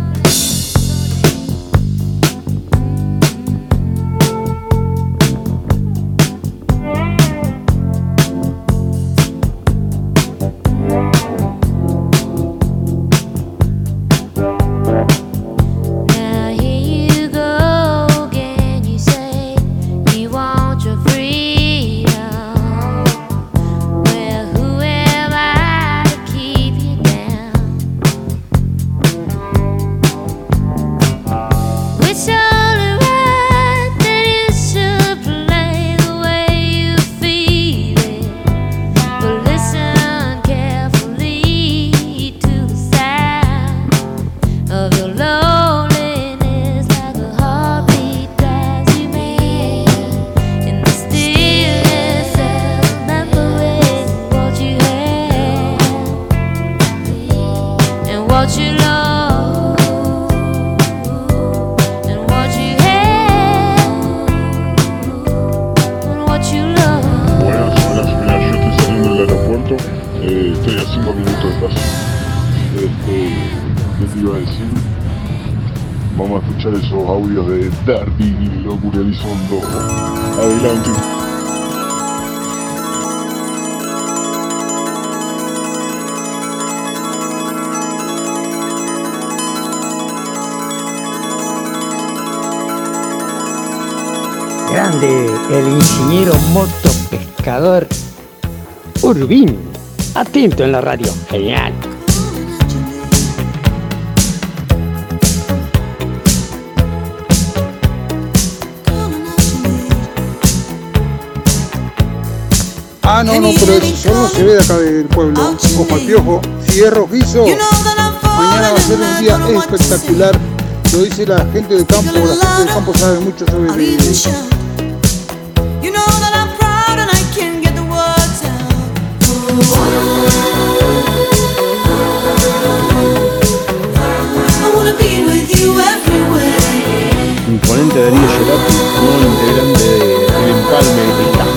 Now here you go again. You say you want your freedom. Well, who am I to keep you down? It's only right that you should play the way you feel it. But listen carefully to the sound of your loneliness, like a heartbeat drives you mad. In the stillness of remembering what you had and what you lost and what you had and what you lost. Buenas, buenas, mira, yo estoy saliendo del aeropuerto, estoy a 5 minutos de casa. ¿Qué te iba a decir? Vamos a escuchar esos audios de Darby y Locura Elizondo. Adelante. grande, el ingeniero motopescador Urbín. Atento en la radio. Genial. Ah, no, pero eso solo se ve de acá del pueblo. Ojo al piojo, si es rojizo, mañana va a ser un día espectacular. Lo dice la gente del campo, la gente del campo sabe mucho sobre eso. Imponente Darío Gelati, nuevo integrante del Empalme de Ita.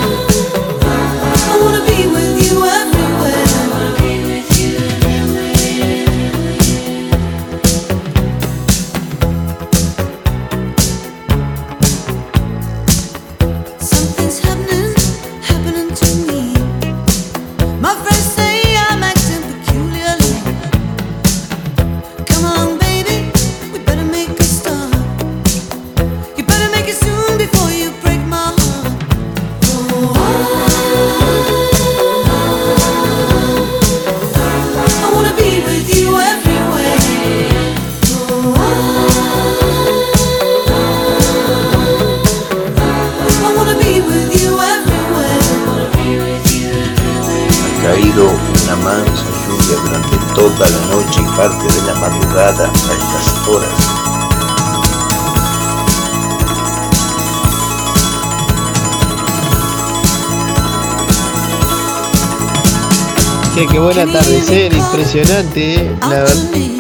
Una mansa lluvia durante toda la noche y parte de la madrugada a estas horas. Che, qué buen atardecer, impresionante, la verdad.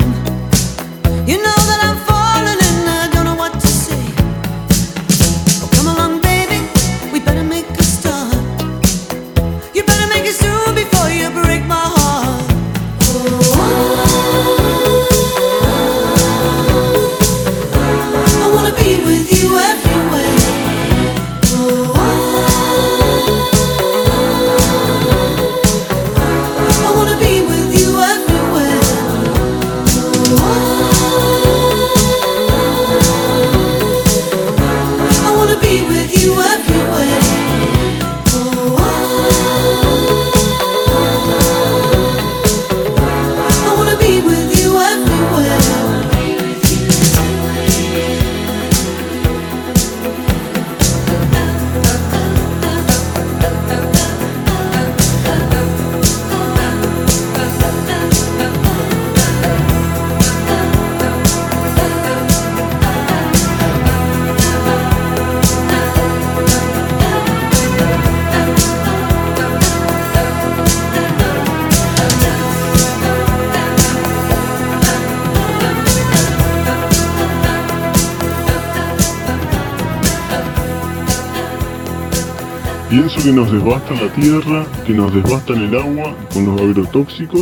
Pienso que nos devastan la tierra, que nos devastan el agua con los agrotóxicos.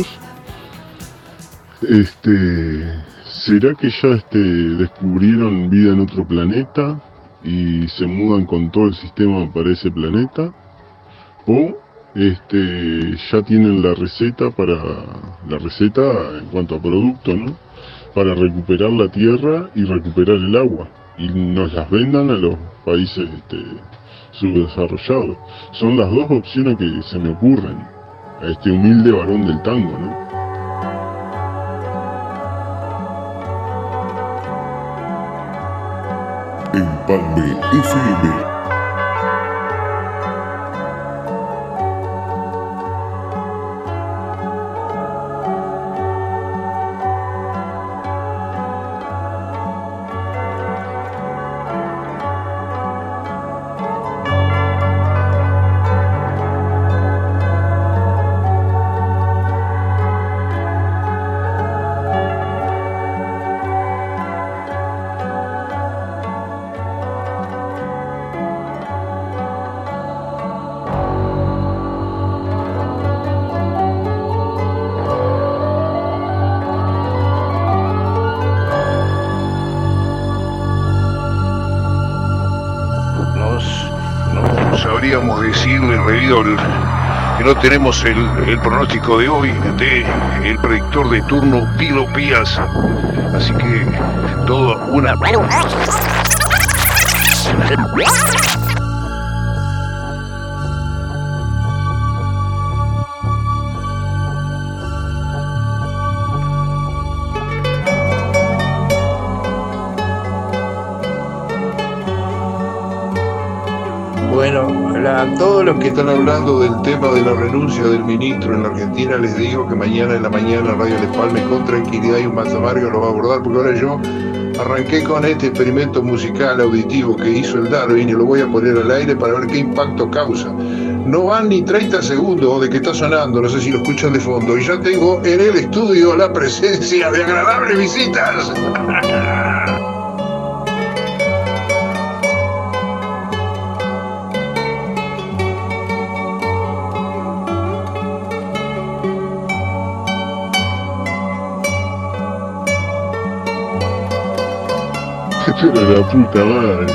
¿Será que ya descubrieron vida en otro planeta y se mudan con todo el sistema para ese planeta? ¿O ya tienen la receta en cuanto a producto, ¿no? Para recuperar la tierra y recuperar el agua y nos las vendan a los países subdesarrollados? Son las dos opciones que se me ocurren a este humilde varón del tango, ¿no? Empalme FM. Sabríamos decirle, debido que no tenemos el pronóstico de hoy del predictor de turno Pilo Pías, así que todo una los que están hablando del tema de la renuncia del ministro en la Argentina, les digo que mañana en la mañana Radio El Empalme con tranquilidad y un vaso amargo lo va a abordar, porque ahora yo arranqué con este experimento musical auditivo que hizo el Darwin y lo voy a poner al aire para ver qué impacto causa. No van ni 30 segundos de que está sonando, no sé si lo escuchan de fondo, y ya tengo en el estudio la presencia de agradables visitas. Pero la puta madre.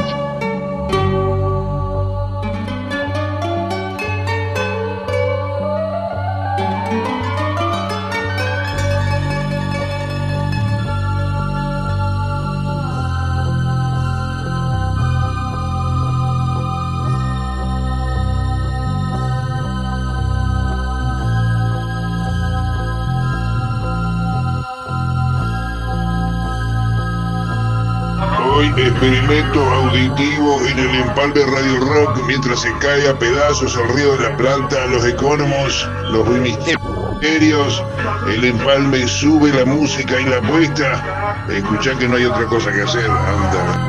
Experimento auditivo en el Empalme Radio Rock mientras se cae a pedazos el Río de la Plata, los Economos, los Misterios, el Empalme sube la música y la apuesta. Escuchá que no hay otra cosa que hacer, anda.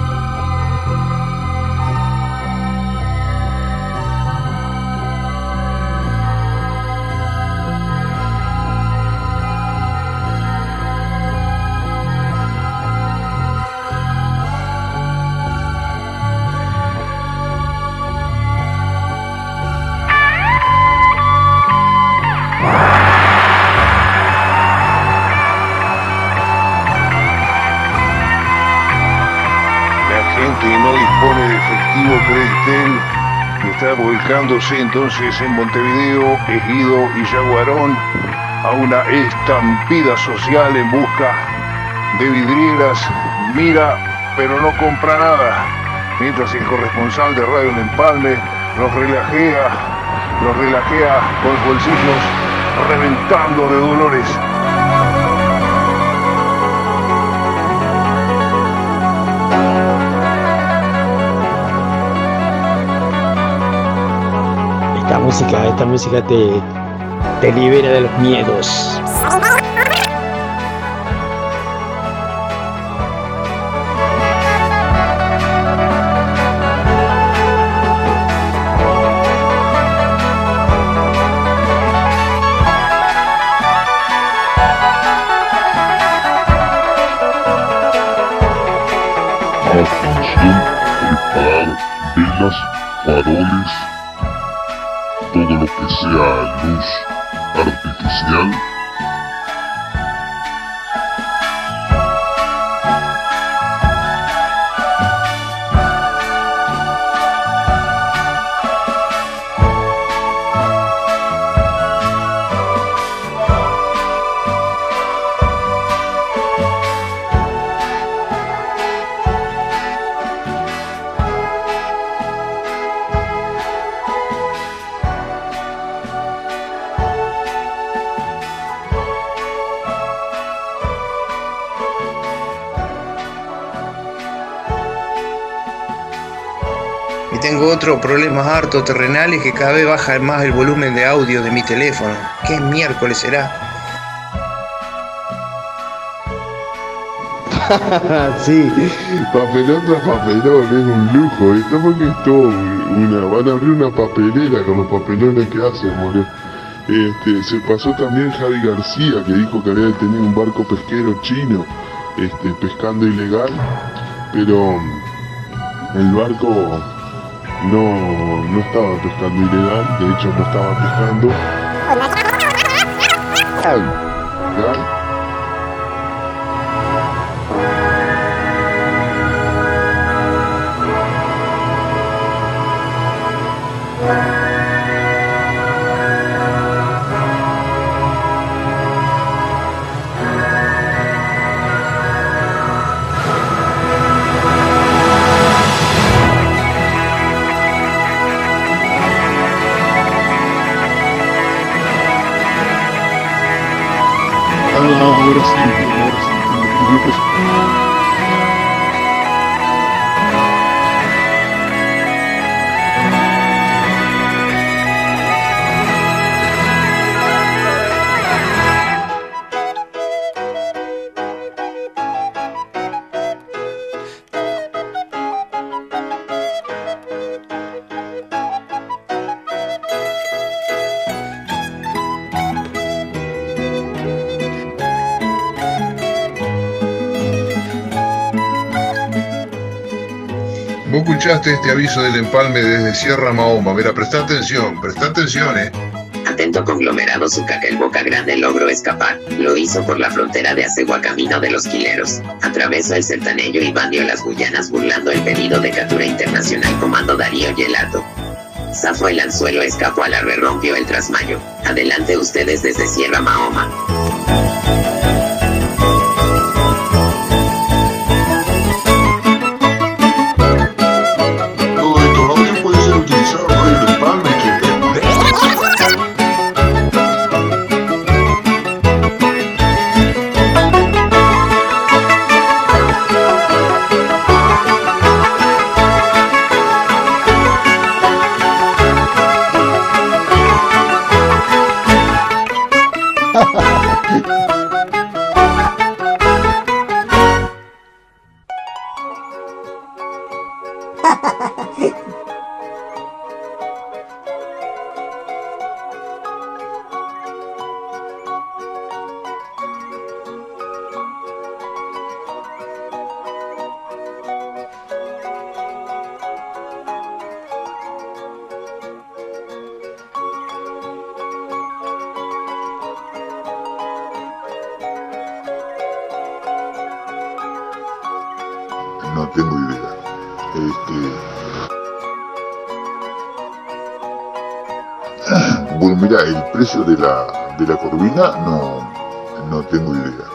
Volcándose entonces en Montevideo, Ejido y Yaguarón a una estampida social en busca de vidrieras. Mira, pero no compra nada, mientras el corresponsal de Radio El Empalme los relajea con los bolsillos reventando de dolores. Esta música te libera de los miedos. Atención, preparar velas, faroles, todo lo que sea luz artificial. Tengo otro problemas harto terrenales que cada vez baja más el volumen de audio de mi teléfono. ¿Qué miércoles será? Sí, papelón tras papelón, es un lujo. Esto porque es todo van a abrir una papelera con los papelones que hacen, boludo. Se pasó también Javi García, que dijo que había detenido un barco pesquero chino pescando ilegal, pero el barco no estaba pescando ilegal, de hecho no estaba pescando. ¿Ya? Vos escuchaste este aviso del empalme desde Sierra Mahoma. Mira, presta atención, Atento conglomerado Sucaca, el Boca Grande logró escapar. Lo hizo por la frontera de Acegua camino de los Quileros. Atravesó el Sertanejo y bandió las Guyanas burlando el pedido de captura internacional comando Darío Gelato. Zafó el anzuelo, escapó al arre, rompió el trasmayo. Adelante ustedes desde Sierra Mahoma. Todo esto también puede ser utilizado por el empalme que... No tengo idea. Bueno, mira, el precio de la corvina no tengo idea.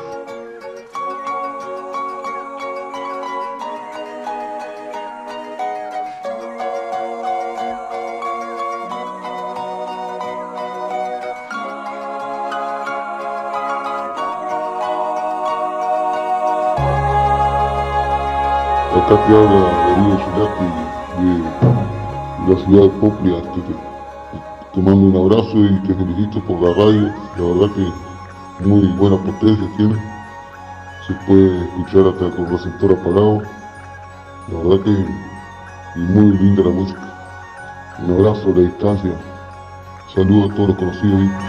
Acá te habla Darío Gelato de la ciudad de Popli. Te mando un abrazo y te felicito por la radio. La verdad que muy buena potencia tiene. Se puede escuchar hasta con receptor apagado. La verdad que y muy linda la música. Un abrazo a la distancia. Saludos a todos los conocidos ahí.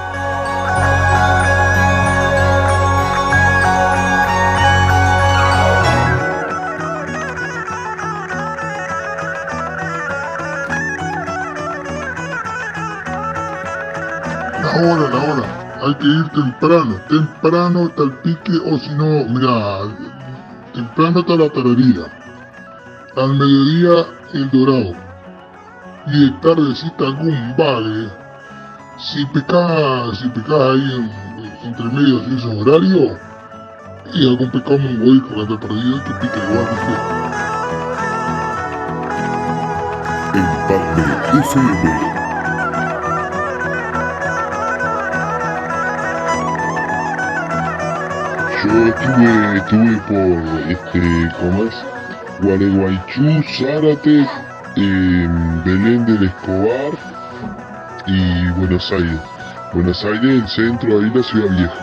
La hora, hay que ir temprano hasta el pique, o si no, mira, temprano hasta la tararía, al mediodía el dorado, y de tardecita algún baile. Si pecás ahí entre medio de esos horarios, y algún pecado mongólico que anda perdido, que pique igual que Empalme FM. Yo estuve por, ¿cómo es? Gualeguaychú, Zárate, Belén del Escobar y Buenos Aires. Buenos Aires, el centro, ahí la ciudad vieja.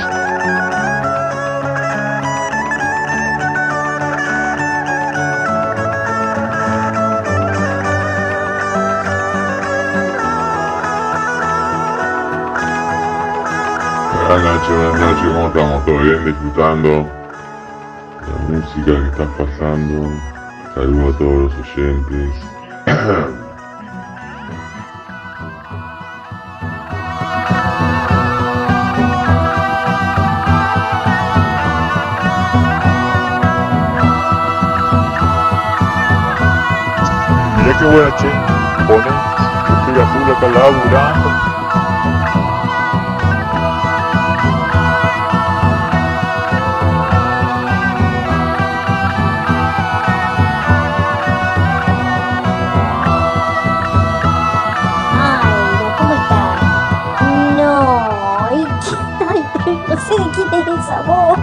Buenas noches, ¿cómo estamos? ¿Todo bien? Disfrutando la música que está pasando. Saludos a todos los oyentes. Mirá qué buena, che. Pone, yo estoy azul acá al lado laburando. No sé de quién es esa voz.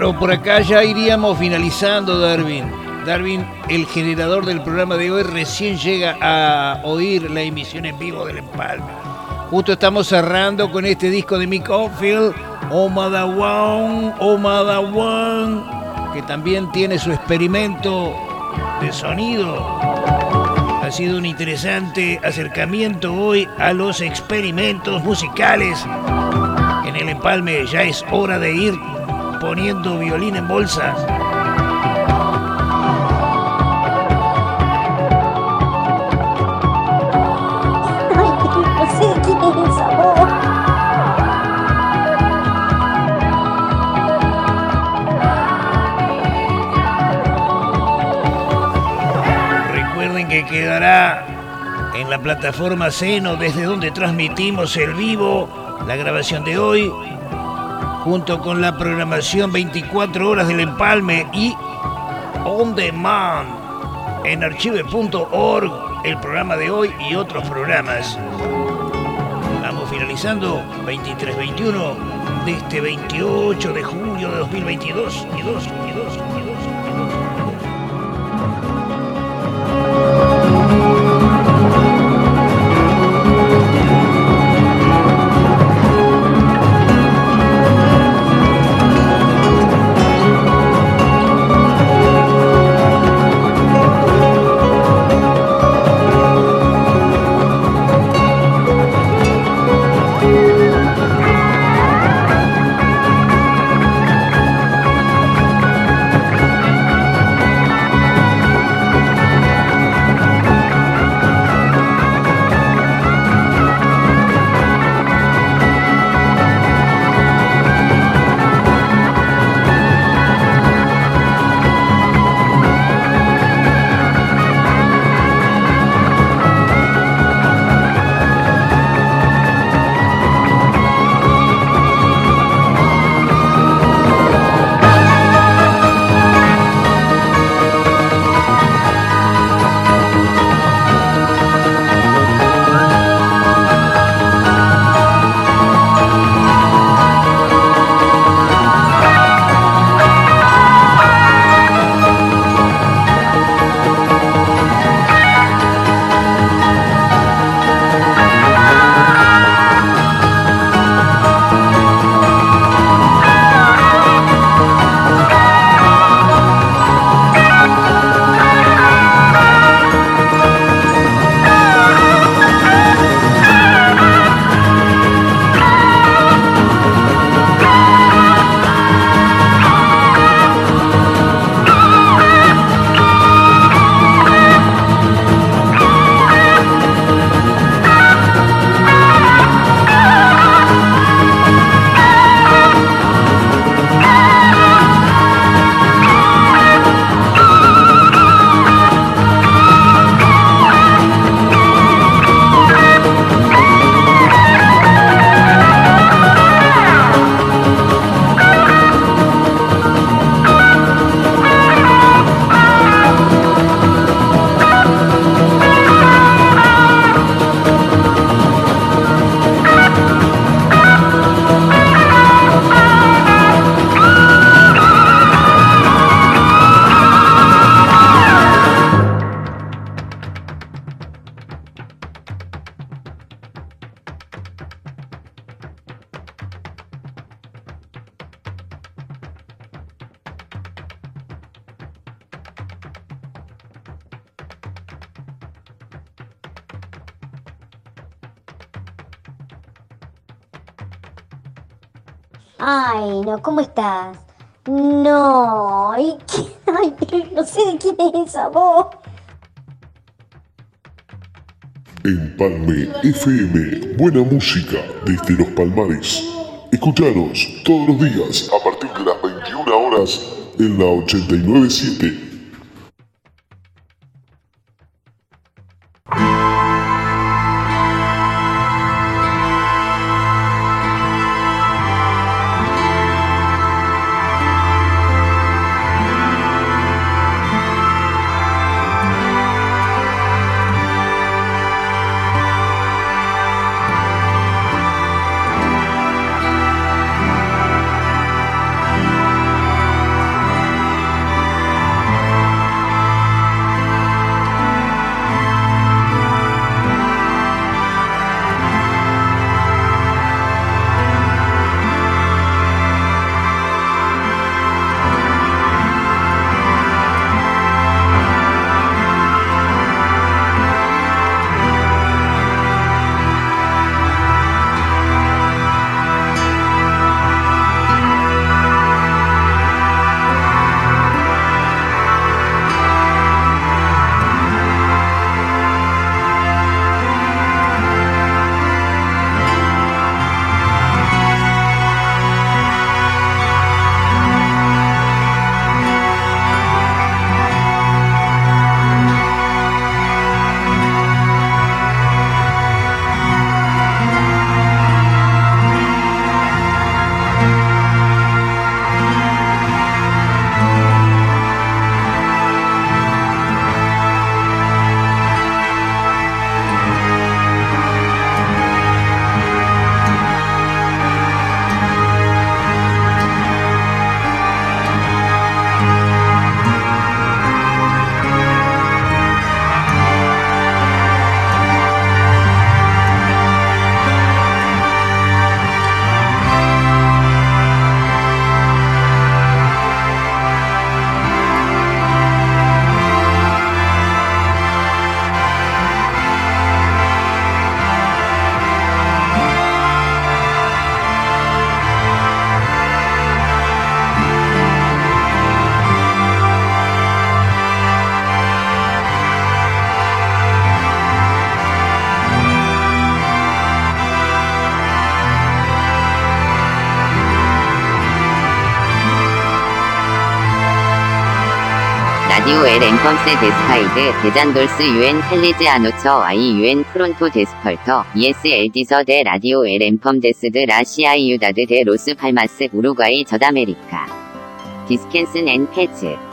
Claro, por acá ya iríamos finalizando, Darwin. Darwin, el generador del programa de hoy, recién llega a oír la emisión en vivo del Empalme. Justo estamos cerrando con este disco de Mick Oldfield, Oh Madawan, Oh Madawan, que también tiene su experimento de sonido. Ha sido un interesante acercamiento hoy a los experimentos musicales. En el Empalme ya es hora de ir poniendo violín en bolsa. No sé quién es esa voz. Recuerden que quedará en la plataforma Seno, desde donde transmitimos el vivo, la grabación de hoy, junto con la programación 24 horas del Empalme y On Demand en archive.org, el programa de hoy y otros programas. Vamos finalizando 23-21 de este 28 de julio de 2022. Ay, no, ¿cómo estás? No, ay, no sé de quién es esa voz. Empalme FM, buena música desde los Palmares. Escuchanos todos los días a partir de las 21 horas en la 89.7. 라디오 엘 엠펌세 데스파이드 데잔돌스 유엔 펠리즈 아노처 와이 유엔 프론토 데스펄터 ESL디서 데 라디오 엘 엠펌 데스드 라 시아이유다드 데 로스 팔마스 우루과이 저다메리카 디스켄슨 앤 페즈